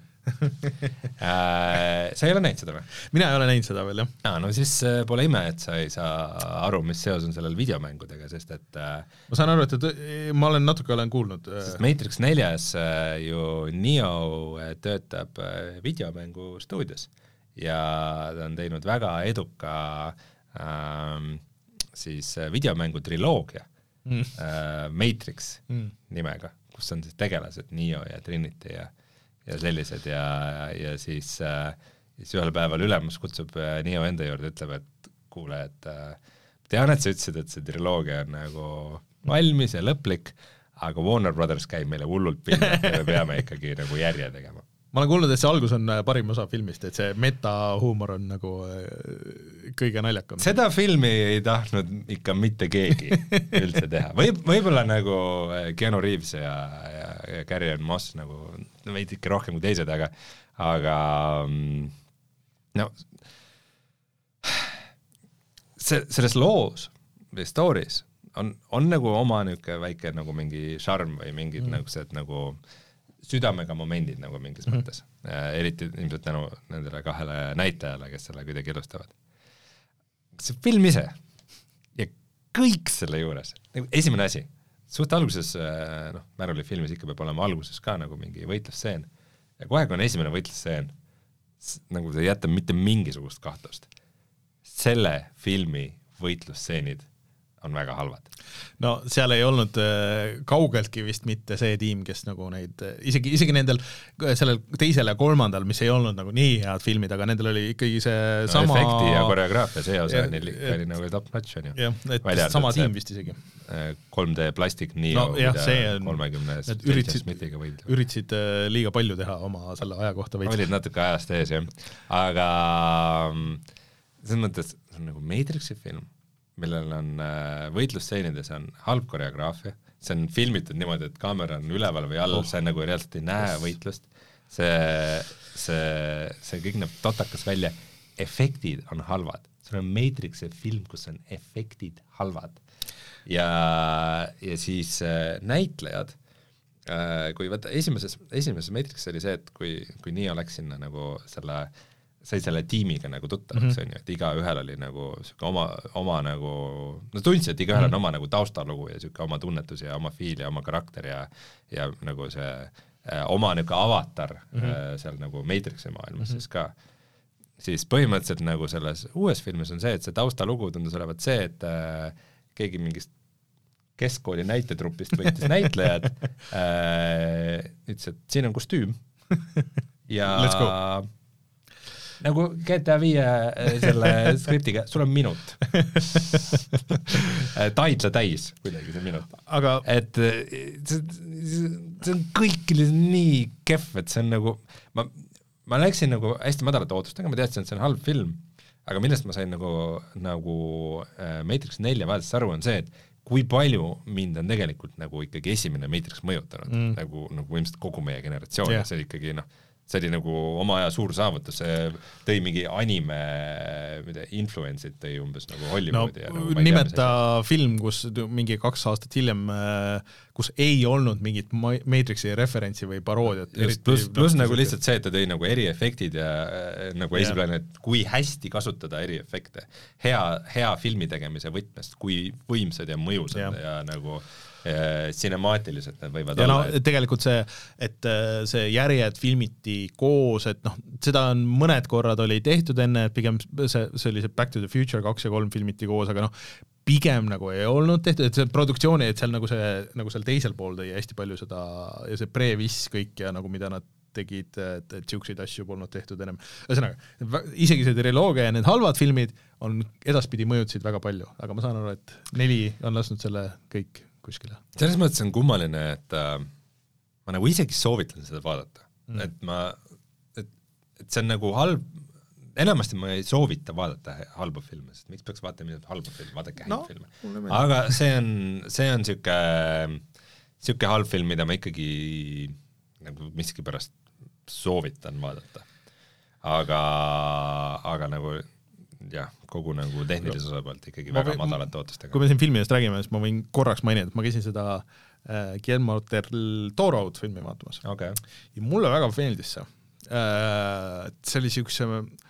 äh, sa ei ole näinud seda või? Mina ei ole näinud seda veel, jah. Ah, no siis äh, pole ime, et sa ei saa aru, mis seos on sellel videomängudega, sest et äh, ma saan aru, et, et ma olen natuke olen kuulnud äh, sest Matrix neljas äh, ju Neo töötab äh, videomängu stuudios ja ta on teinud väga eduka äh, siis äh, videomängu triloogia mm. äh, Matrix mm. nimega, kus on siis tegelased Neo ja Trinity ja ja sellised ja, ja siis, äh, siis ühel päeval ülemus kutsub äh, Neo enda juurde, ütleb, et kuule, et äh, tean, et sa ütlesid, et see triloogia on nagu valmis ja lõplik, aga Warner Brothers käib meile hullult pilli, et me peame ikkagi nagu järje tegema. Ma olen kuulnud, et see algus on parim osa filmist, et see meta-huumor on nagu kõige naljakam. Seda filmi ei tahtnud ikka mitte keegi üldse teha. Võib, võib-olla nagu Keanu Reeves ja, ja, ja Carrie Ann Moss nagu veidi ikka rohkem kui teised, aga, aga no see, selles loos või stories on, on nagu oma niuke väike nagu mingi šarm või mingid mm. nagu see, et nagu südamega momendid nagu mingis mm -hmm. mõttes. Eriti ilmselt tänu nendele kahele näitajale, kes selle kuidagi ilustavad. See film ise ja kõik selle juures, esimene asi, suht alguses, noh, Märuli filmis ikka peab olema alguses ka nagu mingi võitlusseen ja kohe, kui on esimene võitlusseen, nagu see ei jäta mitte mingisugust kahtlust. Selle filmi võitlusseenid on väga halvad. No seal ei olnud äh, kaugeltki vist mitte see tiim, kes nagu neid, isegi, isegi nendel sellel teisel ja kolmandal, mis ei olnud nagu nii head filmid, aga nendel oli ikkagi see no, sama efekti ja koreograafia, see osa oli, oli nagu top notch on ju. Jah, et Välja sama tiim vist isegi. kolm D plastik nii no, jah, see on, kolmekümne üritasid, üritasid liiga palju teha oma selle aja kohta veits. Olid natuke ajast ees, jah. Aga selles mõttes, see on nagu Matrixi film, millel on võitlusseenides on halb koreograafia, see on filmitud niimoodi, et kaamera on üleval või all, oh. see nagu reaalselt ei näe võitlust, see, see, see kõik näeb totakas välja, efektid on halvad, sul on Matrixi film, kus on efektid halvad ja, ja siis äh, näitlejad äh, kui vaata esimeses, esimeses Matrix oli see, et kui, kui nii oleks sinna nagu selle sai selle tiimiga nagu tuttavaks, mm -hmm. on ju, et igaühel oli nagu siuke oma, oma nagu, no tundsid, et igaühel on oma nagu taustalugu ja siuke oma tunnetus ja oma fiil ja oma karakter ja, ja nagu see äh, oma nagu avatar mm -hmm. äh, seal nagu Matrixi maailmas mm -hmm. siis ka, siis põhimõtteliselt nagu selles uues filmis on see, et see taustalugu tundus olevat see, et äh, keegi mingist keskkooli näitetrupist võttis näitlejad äh,, ütles, et siin on kostüüm ja nagu G T A viie selle skriptiga, sul on minut. Taidla täis kuidagi see minut. Aga et see, see on kõik nii kehv, et see on nagu, ma, ma läksin nagu hästi madalate ootustega, ma teadsin, et see on halb film, aga millest ma sain nagu, nagu Matrix nelja vaadates aru on see, et kui palju mind on tegelikult nagu ikkagi esimene Matrix mõjutanud, mm. nagu, nagu ilmselt kogu meie generatsioon yeah. see oli ikkagi noh, see oli nagu oma aja suur saavutus, see tõi mingi anime, mida influence'id tõi umbes nagu Hollywoodi. No, nagu nimeta film, kus mingi kaks aastat hiljem, kus ei olnud mingit Matrixi referentsi või paroodiat. Plus, plus nagu lihtsalt see, et ta tõi nagu eriefektid ja nagu yeah. esiplaane, et kui hästi kasutada eriefekte. Hea, hea filmi tegemise võtmest, kui võimsad ja mõjusad yeah. ja nagu sinemaatiliselt need võivad ja olla. No, tegelikult see, et see järjed filmiti koos, et noh, seda on mõned korrad oli tehtud enne, et pigem see, see oli see Back to the Future kaks ja kolm filmiti koos, aga noh, pigem nagu ei olnud tehtud, et see produktsiooni, et seal nagu see, nagu seal teisel pool tõi hästi palju seda ja see pre-viss kõik ja nagu mida nad tegid, et, et siukseid asju polnud tehtud ennem. Ühesõnaga, isegi see triloogia ja need halvad filmid on edaspidi mõjutasid väga palju, aga ma saan aru, et neli on lasknud selle kõik kuskile. Selles mõttes on kummaline, et äh, ma nagu isegi soovitan seda vaadata, mm. et ma, et, et see on nagu halb, enamasti ma ei soovita vaadata halba filme, sest miks peaks vaatama halba filme, vaadake häid no, filme. Aga see on, see on siuke, siuke halb film, mida ma ikkagi nagu miski pärast soovitan vaadata. Aga, aga nagu jah, kogu nagu tehnilise osa pealt ikkagi ma väga või, madalate ootustega. Kui me siin filmidest räägime, siis ma võin korraks mainida, et ma käisin seda äh, Guillermo del Toro'd filmi vaatamas. Okay. Ja mulle väga meeldis see. Äh, see oli siukse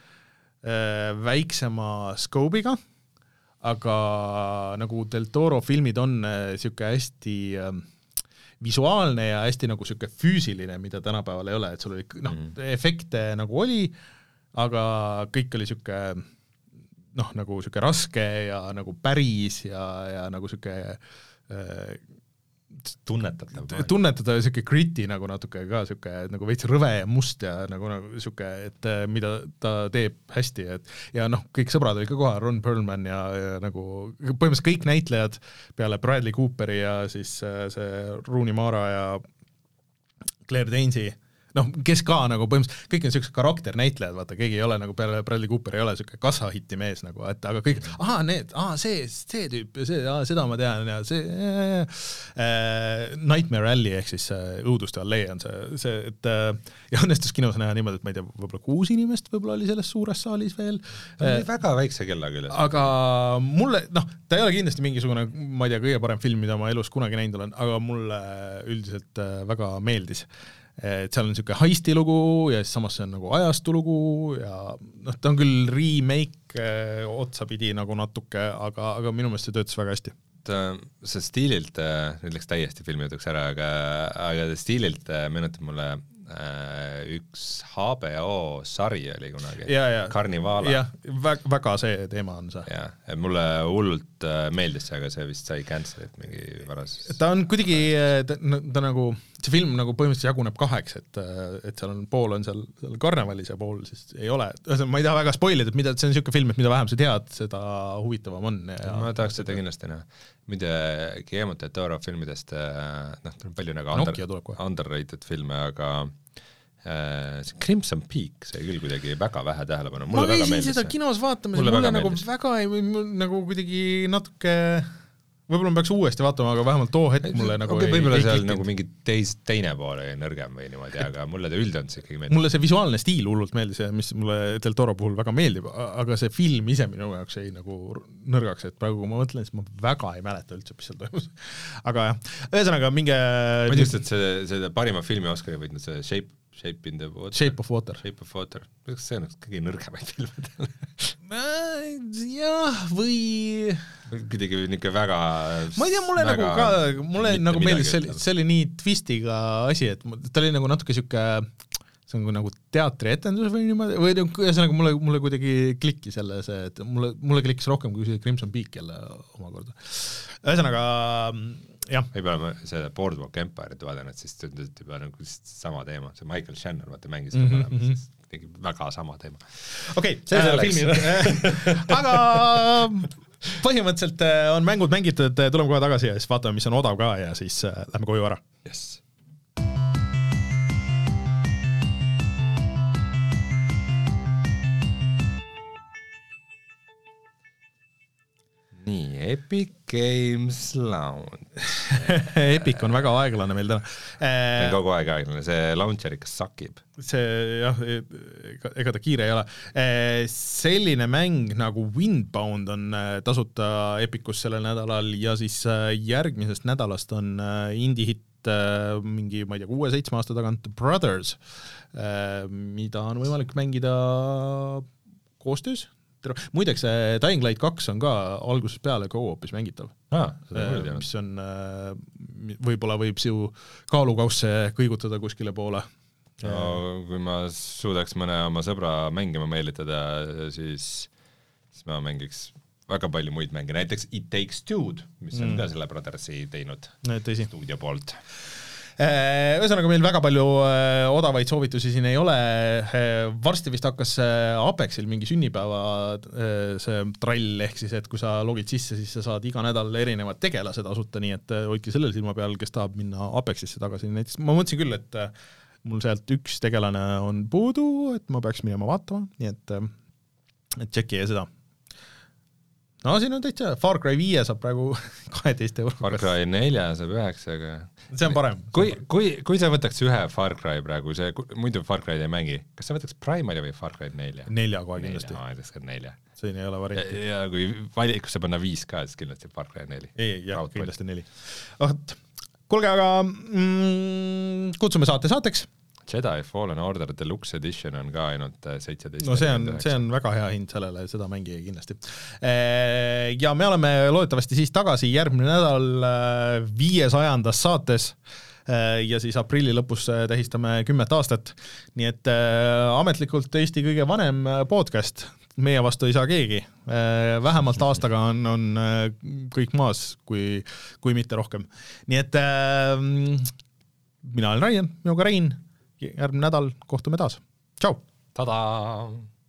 äh, väiksema scope'iga, aga nagu del Toro filmid on äh, siuke hästi äh, visuaalne ja hästi nagu siuke füüsiline, mida tänapäeval ei ole, et sul oli noh, mm. efekte nagu oli, aga kõik oli siuke noh, nagu siuke raske ja nagu päris ja, ja nagu siuke äh, tunnetatav. Tunnetatav ja siuke gritty nagu natuke ka siuke nagu veits rõve ja must ja nagu, nagu siuke, et mida ta teeb hästi, et ja noh, kõik sõbrad olid ka kohe, Ron Perlman ja, ja nagu põhimõtteliselt kõik näitlejad peale Bradley Cooperi ja siis see Rooney Mara ja Claire Danes'i noh, kes ka nagu põhimõtteliselt, kõik on siuksed karakternäitlejad, vaata, keegi ei ole nagu peale Bradley Cooper ei ole siuke kassahitti mees nagu, et aga kõik, aha, need, aha, see, see tüüp ja see, aha, seda ma tean ja see äh, Nightmare Alley ehk siis äh, õuduste allee on see, see, et äh, ja õnnestus kinos näha niimoodi, et ma ei tea, võib-olla kuus inimest võib-olla oli selles suures saalis veel. Ta oli väga väikse kella küll. Aga mulle, noh, ta ei ole kindlasti mingisugune, ma ei tea, kõige parem film, mida ma elus kunagi näinud olen, aga mulle üldiselt äh, väga meeldis. Et seal on siuke heisti lugu ja siis samas see on nagu ajastu lugu ja noh, ta on küll remake otsapidi nagu natuke, aga, aga minu meelest see töötas väga hästi. Ta, see stiililt, nüüd läks täiesti filmijutuks ära, aga, aga stiililt meenutab mulle äh, üks H B O sari oli kunagi, Carnivala. Jah, väga, väga see teema on see. Ja, mulle hullult meeldis see, aga see vist sai cancelit mingi varas. Ta on kuidagi, ta, ta nagu see film nagu põhimõtteliselt jaguneb kaheks, et, et seal on pool on seal, seal karnevalis ja pool siis ei ole. Ma ei taha väga spoilida, et mida, see on siuke film, et mida vähem sa tead, seda huvitavam on. Ja, ma tahaks seda kindlasti näha. Mida Guillermo del Toro filmidest, noh, on palju nagu under, underrated filme, aga äh, see Crimson Peak, see küll kuidagi väga vähe tähelepanu. Mulle ma käisin seda kinos vaatamas, mulle, mulle nagu meeldis. Väga ei, nagu kuidagi natuke võib-olla ma peaks uuesti vaatama, aga vähemalt too hetk mulle nagu okay, ei, võib-olla seal nagu mingi teis, teine pool oli nõrgem või niimoodi, aga mulle ta üldjoontes ikkagi meeldib. Mulle see visuaalne stiil hullult meeldis ja mis mulle Del Toro puhul väga meeldib, aga see film ise minu jaoks ei nagu nõrgaks, et praegu kui ma mõtlen, siis ma väga ei mäleta üldse, mis seal toimus. Aga jah, ühesõnaga minge... Ma just, et see, see parima filmi Oscari võitnud see Shape Shape in the Water. Shape of Water. Shape of Water. Kas see on kõige nõrgemaid filmidel? jah, või... Kuidagi niisugune väga... Ma ei tea, mulle nagu ka, mulle nagu meeldis, see, see oli nii twistiga asi, et ta oli nagu natuke siuke, see on nagu teatrietendus või niimoodi, või ühesõnaga mulle, mulle kuidagi klikki selle see, et mulle, mulle klikkis rohkem kui see Crimson Peak jälle omakorda. Ühesõnaga... jah. Võib-olla ma seda Boardwalk Empire'it vaadanud, siis tundus juba nagu sama teema, see Michael Shannon, vaata mängis mm -hmm. mõlema, siis tegi väga sama teema. Okei, okay, see äh, filmi aga põhimõtteliselt on mängud mängitud, tuleme kohe tagasi ja siis vaatame, mis on odav ka ja siis lähme koju ära. Yes. Nii, Epic Games Launch. Epic on väga aeglane meil täna. See on kogu aeg aeglane, see launcher ikka sakib. See jah, ega ta kiire ei ole. Selline mäng nagu Windbound on tasuta Epicus sellel nädalal ja siis järgmisest nädalast on indie hit mingi, ma ei tea, kuue-seitsme aasta tagant Brothers, mida on võimalik mängida koostöös. Muideks, Dying Light kaks on ka algusest peale co-opis mängitav, ah, mis on, võib-olla võib siu kaalukausse kõigutada kuskile poole. No, kui ma suudaks mõne oma sõbra mängima meelitada, siis, siis ma mängiks väga palju muid mänge, näiteks It Takes Two'd, mis on mm. ka selle Brothersi teinud stuudio poolt. Ühesõnaga meil väga palju odavaid soovitusi siin ei ole. Varsti vist hakkas Apexil mingi sünnipäeva see trall, ehk siis, et kui sa logid sisse, siis sa saad iga nädal erinevad tegelased asuta, nii et hoidki sellel silma peal, kes tahab minna Apexisse tagasi. Näiteks ma mõtlesin küll, et mul sealt üks tegelane on puudu, et ma peaks minema vaatama, nii et, et tšeki seda. No siin on täitsa, Far Cry viie saab praegu kaheteist euro. Far Cry nelja saab üheksaga. See on parem. Kui, kui, kui sa võtaks ühe Far Cry praegu, see, muidu Far Cry ei mängi, kas sa võtaks Primali või Far Cry nelja? Nelja kohe kindlasti. Nelja, ma võtaks ka nelja. See ei ole varianti. Ja, ja kui valikusse panna viis ka, siis kindlasti Far Cry neli. Ei, jah, kindlasti neli. Oht, kuulge, aga mm, kutsume saate saateks. Jedi Fallen Order Deluxe Edition on ka ainult seitseteist. No see on, see on väga hea hind sellele, seda mängi kindlasti. Ja me oleme loodetavasti siis tagasi järgmine nädal viiesajandas saates ja siis aprilli lõpus tähistame kümmet aastat. Nii et ametlikult Eesti kõige vanem podcast, meie vastu ei saa keegi. Vähemalt aastaga on, on kõik maas, kui, kui mitte rohkem. Nii et mina olen Ryan, minuga Rein. Järgmine nädal kohtume taas. Tšau! Tada!